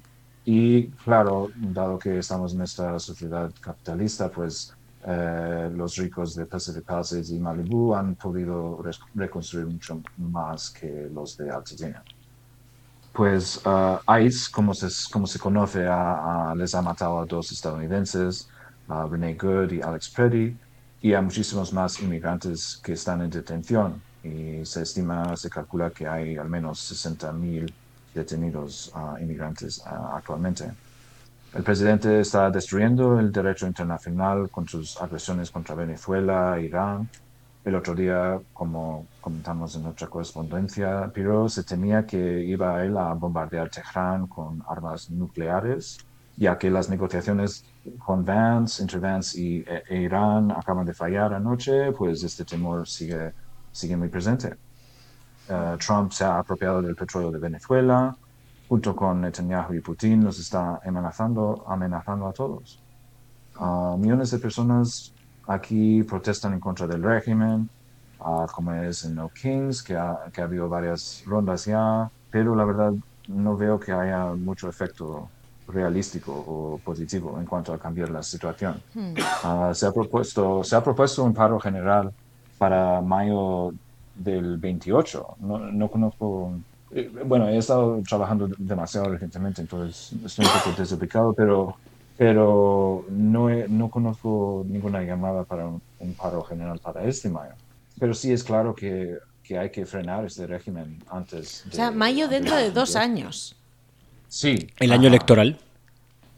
Y claro, dado que estamos en esta sociedad capitalista, pues eh, los ricos de Pacific Palisades y Malibu han podido res- reconstruir mucho más que los de Altadena. Pues ah, ICE, como se, como se conoce, a- a- les ha matado a dos estadounidenses, a Renee Good y Alex Preddy, y a muchísimos más inmigrantes que están en detención. Y se estima, se calcula que hay al menos sesenta mil detenidos ah, inmigrantes ah, actualmente. El presidente está destruyendo el derecho internacional con sus agresiones contra Venezuela, Irán. El otro día, como comentamos en nuestra correspondencia, Piro, se temía que iba él a bombardear Teherán con armas nucleares, ya que las negociaciones con Vance, entre Vance y e- e Irán acaban de fallar anoche, pues este temor sigue, sigue muy presente. Eh, Trump se ha apropiado del petróleo de Venezuela, junto con Netanyahu y Putin, los está amenazando, amenazando a todos. Ah, millones de personas aquí protestan en contra del régimen, ah, como es en No Kings, que ha, que ha habido varias rondas ya, pero la verdad no veo que haya mucho efecto realístico o positivo en cuanto a cambiar la situación. Hmm. Ah, se ha propuesto, se ha propuesto un paro general para mayo del veintiocho. No, no conozco. eh, Bueno, he estado trabajando demasiado recientemente, entonces estoy un poco desubicado, pero, pero no, he- no conozco ninguna llamada para un, un paro general para este mayo. Pero sí es claro que, que hay que frenar este régimen antes de. O sea, mayo antes dentro del de dos veintiocho. años. Sí. El año ajá. electoral.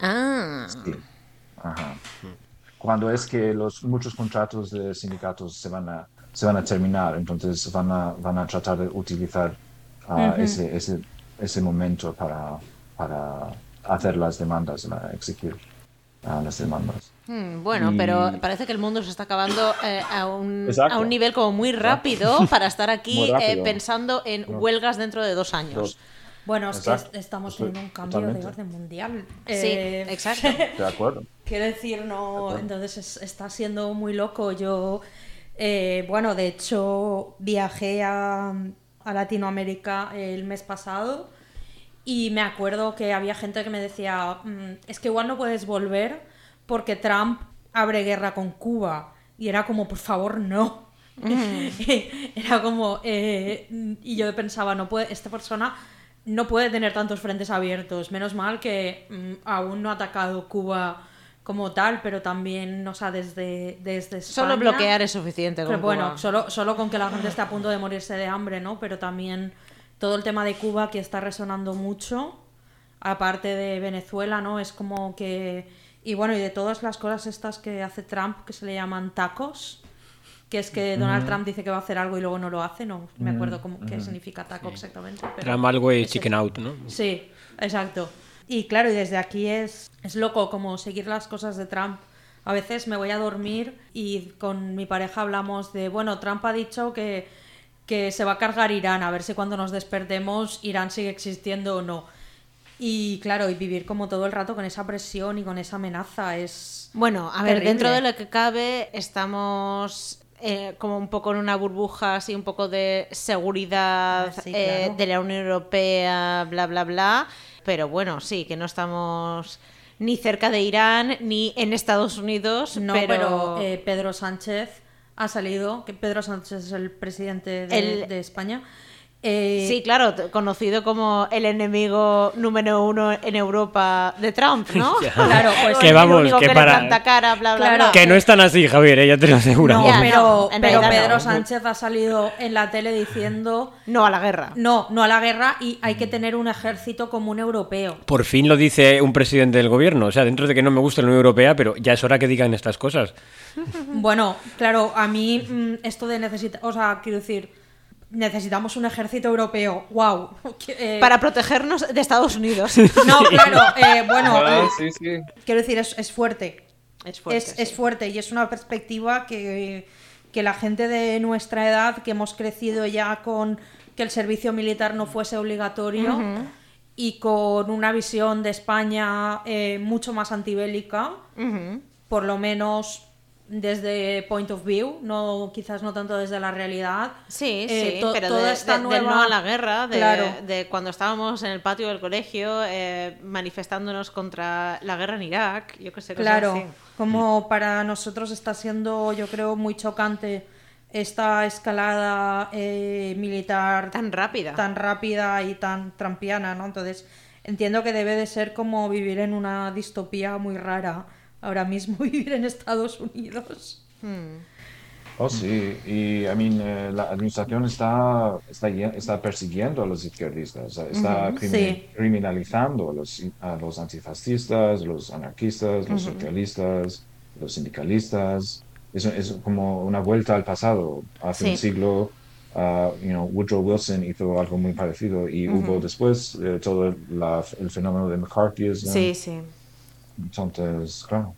Ah. Sí. Ajá. Cuando es que los muchos contratos de sindicatos se van a se van a terminar, entonces van a van a tratar de utilizar uh, Ujú. ese ese ese momento para para hacer las demandas, para exigir uh, las demandas. Hmm, bueno, Y- pero parece que el mundo se está acabando eh, a, un, Exacto. a un nivel como muy rápido para estar aquí Muy rápido. eh, pensando en No. huelgas dentro de dos años. Dos. Bueno, es Exacto. que est- estamos Estoy en un cambio de totalmente. orden mundial. Sí, Eh, exacto. De acuerdo. Quiero decir, no, acuerdo. entonces es- está siendo muy loco. Yo, eh, bueno, de hecho, viajé a, a Latinoamérica el mes pasado y me acuerdo que había gente que me decía, "Mm, es que igual no puedes volver porque Trump abre guerra con Cuba". Y era como, por favor, no. Era como, eh, y yo pensaba, no puede, esta persona no puede tener tantos frentes abiertos. Menos mal que mm, aún no ha atacado Cuba como tal, pero también, o sea, desde, desde España... Solo bloquear es suficiente. Pero con bueno, Cuba. solo, solo con que la gente esté a punto de morirse de hambre, ¿no? Pero también todo el tema de Cuba que está resonando mucho, aparte de Venezuela, ¿no? Es como que... Y bueno, y de todas las cosas estas que hace Trump, que se le llaman tacos, que es que Donald Mm. Trump dice que va a hacer algo y luego no lo hace, no me Mm, acuerdo cómo, qué mm. significa taco exactamente. pero Trump algo es es chicken eso. out, ¿no? Sí, exacto. Y claro, y desde aquí es, es loco como seguir las cosas de Trump. A veces me voy a dormir y con mi pareja hablamos de, bueno, Trump ha dicho que, que se va a cargar Irán, a ver si cuando nos despertemos Irán sigue existiendo o no. Y claro, y vivir como todo el rato con esa presión y con esa amenaza es... Bueno, a ver, terrible. dentro de lo que cabe, estamos eh, como un poco en una burbuja, así un poco de seguridad Ah, sí, eh, claro. de la Unión Europea, bla, bla, bla. Pero bueno, sí, que no estamos ni cerca de Irán ni en Estados Unidos. No, pero, pero, eh, Pedro Sánchez ha salido, que Pedro Sánchez es el presidente de, El- de España. Eh, Sí, claro, t- conocido como el enemigo número uno en Europa de Trump, ¿no? Ya. Claro, pues Que el vamos, único que que, para- le planta cara, bla, bla, Claro. bla. Que no es tan así, Javier, eh, ya te lo aseguramos. No, Ya, pero, no, en pero realidad Pedro no. Sánchez ha salido en la tele diciendo No a la guerra. no, no a la guerra y hay que tener un ejército común europeo. Por fin lo dice un presidente del gobierno. O sea, dentro de que no me gusta la Unión Europea, pero ya es hora que digan estas cosas. Bueno, claro, a mí mm, esto de necesitar, o sea, quiero decir, necesitamos un ejército europeo, wow. Para protegernos de Estados Unidos. No, claro, eh, bueno, Ah, eh, sí, sí. quiero decir, es, es fuerte. Es fuerte, es, sí. es fuerte y es una perspectiva que, que la gente de nuestra edad, que hemos crecido ya con que el servicio militar no fuese obligatorio Ujú. y con una visión de España eh, mucho más antibélica, Ujú. por lo menos desde point of view, no quizás no tanto desde la realidad. Sí, Eh, sí, to- pero toda de- esta de- del nueva- no a la guerra, de, Claro. de cuando estábamos en el patio del colegio eh, manifestándonos contra la guerra en Irak, yo qué sé, cosas Claro, así. como para nosotros está siendo, yo creo, muy chocante esta escalada eh, militar Tan rápida. tan rápida y tan trampiana, ¿no? Entonces, entiendo que debe de ser como vivir en una distopía muy rara ahora mismo, vivir en Estados Unidos. Hmm. Oh, sí, y I mean, eh, la administración está, está, ye- está persiguiendo a los izquierdistas, o sea, está Ujú, crimi- sí. criminalizando a los, a los antifascistas, los anarquistas, los Ujú. socialistas, los sindicalistas. Es, es como una vuelta al pasado. Hace Sí. un siglo, ah, you know, Woodrow Wilson hizo algo muy parecido y Ujú. hubo después eh, todo la- el fenómeno de McCarthyism. Sí, sí. Entonces, claro.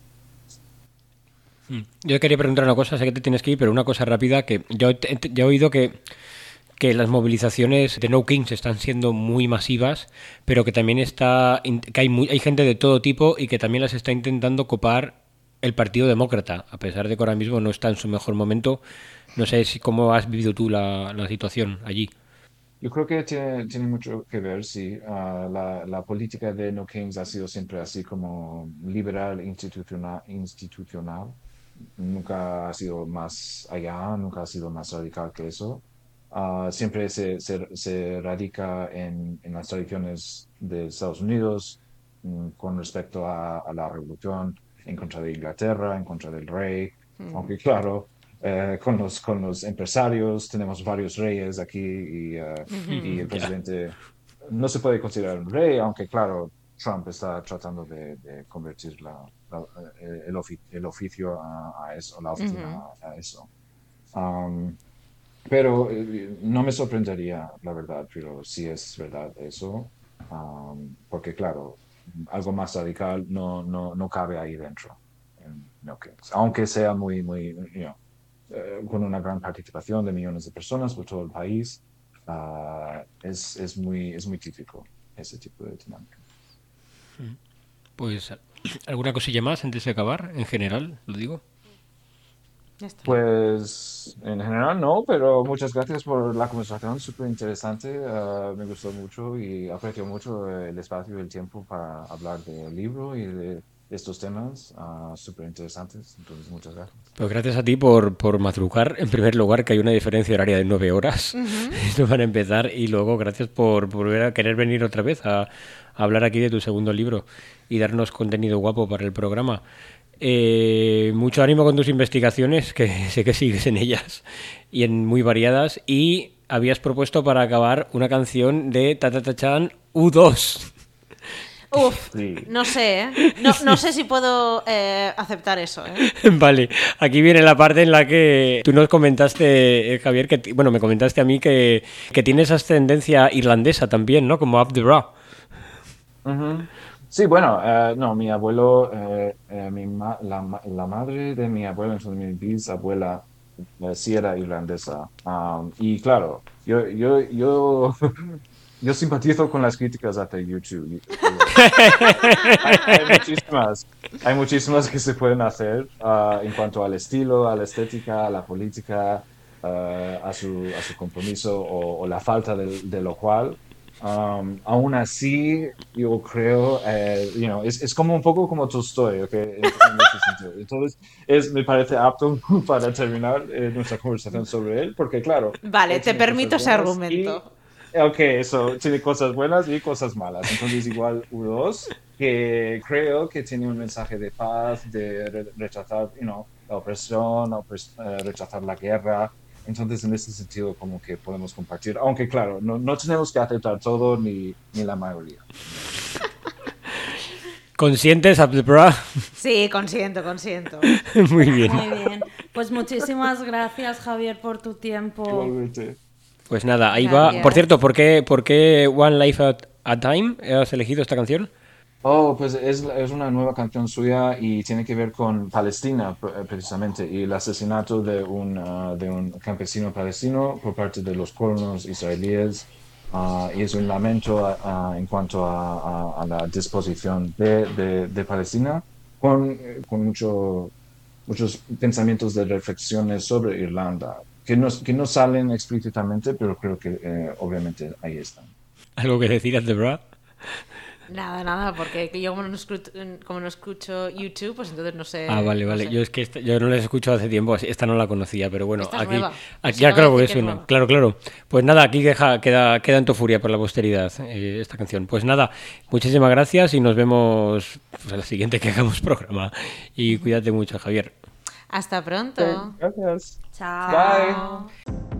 Yo quería preguntar una cosa, sé que te tienes que ir, pero una cosa rápida, que yo he, he- yo he oído que, que las movilizaciones de No Kings están siendo muy masivas, pero que también está in- que hay, muy- hay gente de todo tipo y que también las está intentando copar el Partido Demócrata, a pesar de que ahora mismo no está en su mejor momento. No sé si cómo has vivido tú la, la situación allí. Yo creo que tiene, tiene mucho que ver, sí. Ah, la, la política de No Kings ha sido siempre así como liberal, institucional, institucional. Nunca ha sido más allá, nunca ha sido más radical que eso. Ah, siempre se, se, se radica en, en las tradiciones de Estados Unidos mm, con respecto a, a la revolución, en contra de Inglaterra, en contra del rey. Mm. Aunque claro, eh, con los, con los empresarios tenemos varios reyes aquí y, eh, Ujú. y el Ya. presidente no se puede considerar un rey, aunque claro, Trump está tratando de, de convertir la, la- eh, el, ofi- el oficio a, a eso, la oficina a, a eso. Um, pero eh, no me sorprendería, la verdad, pero si es verdad eso, um, porque claro, algo más radical no, no, no cabe ahí dentro. Um, no que- aunque sea muy, muy, you know, eh, con una gran participación de millones de personas por todo el país, ah, es, es muy, es muy típico ese tipo de dinámica. Pues, ¿alguna cosilla más antes de acabar? En general, lo digo. Ya está. Pues en general no, pero muchas gracias por la conversación, súper interesante, ah, me gustó mucho y aprecio mucho el espacio y el tiempo para hablar del libro y de estos temas ah, súper interesantes, entonces muchas gracias. Pues gracias a ti por, por madrugar, en primer lugar, que hay una diferencia horaria de nueve horas. Esto para empezar. Y luego, gracias por, por volver a querer venir otra vez a, a hablar aquí de tu segundo libro y darnos contenido guapo para el programa. Eh, mucho ánimo con tus investigaciones, que sé que sigues en ellas y en muy variadas. Y habías propuesto para acabar una canción de Tatatachan U dos. Uf, Sí. no sé, ¿eh? No, no sé si puedo eh, aceptar eso, ¿eh? Vale, aquí viene la parte en la que tú nos comentaste, eh, Javier, que ti- bueno, me comentaste a mí que, que tienes ascendencia irlandesa también, ¿no? Como Up the Bra. Ujú. Sí, bueno, eh, no, mi abuelo, eh, eh, mi ma- la, ma- la madre de mi abuelo, entonces mi bisabuela, eh, sí era irlandesa. Um, y claro, yo, yo, yo, yo simpatizo con las críticas hacia YouTube. Hay, hay muchísimas, hay muchísimas que se pueden hacer ah, en cuanto al estilo, a la estética, a la política, ah, a su, a su compromiso o, o la falta de, de lo cual. Um, aún así, yo creo, eh, you know, es, es como un poco como Tolstoy, ¿ok? En, en ese sentido. Entonces, es, me parece apto para terminar eh, nuestra conversación sobre él, porque claro, Vale, él te tiene permito cosas ese buenas argumento. y- Ok, eso tiene cosas buenas y cosas malas. Entonces, igual U dos, que creo que tiene un mensaje de paz, de re- rechazar, you know, la opresión, opres- eh, rechazar la guerra. Entonces, en ese sentido, como que podemos compartir. Aunque, claro, no, no tenemos que aceptar todo ni, ni la mayoría. ¿Conscientes, Up the Bra? Sí, consiento, consiento. Muy bien. Muy bien. Pues muchísimas gracias, Javier, por tu tiempo. Igualmente. Pues nada, ahí Gracias. va. Por cierto, ¿por qué, por qué One Life at a Time has elegido esta canción? Oh, pues es, es una nueva canción suya y tiene que ver con Palestina, pre- precisamente, y el asesinato de un, ah, de un campesino palestino por parte de los colonos israelíes. ah, y es un lamento ah, ah, en cuanto a, a- a la disposición de, de, de Palestina, con, eh, con mucho, muchos pensamientos de reflexiones sobre Irlanda, que no, que no salen explícitamente, pero creo que eh, obviamente ahí están. ¿Algo que decir, Up the Bra? Nada, nada, porque yo como no escucho, como no escucho YouTube, pues entonces no sé. Ah, vale, no vale. sé. Yo es que esta- yo no la he escuchado hace tiempo, así- esta no la conocía, pero bueno, Esta es aquí, nueva. aquí Se ya acaba claro de que decir es que es una. nueva. Claro, claro. Pues nada, aquí deja, queda, queda en tu furia por la posteridad eh, esta canción. Pues nada, muchísimas gracias y nos vemos pues, a la siguiente que hagamos programa. Y cuídate mucho, Javier. Hasta pronto. Gracias. Chao. Bye.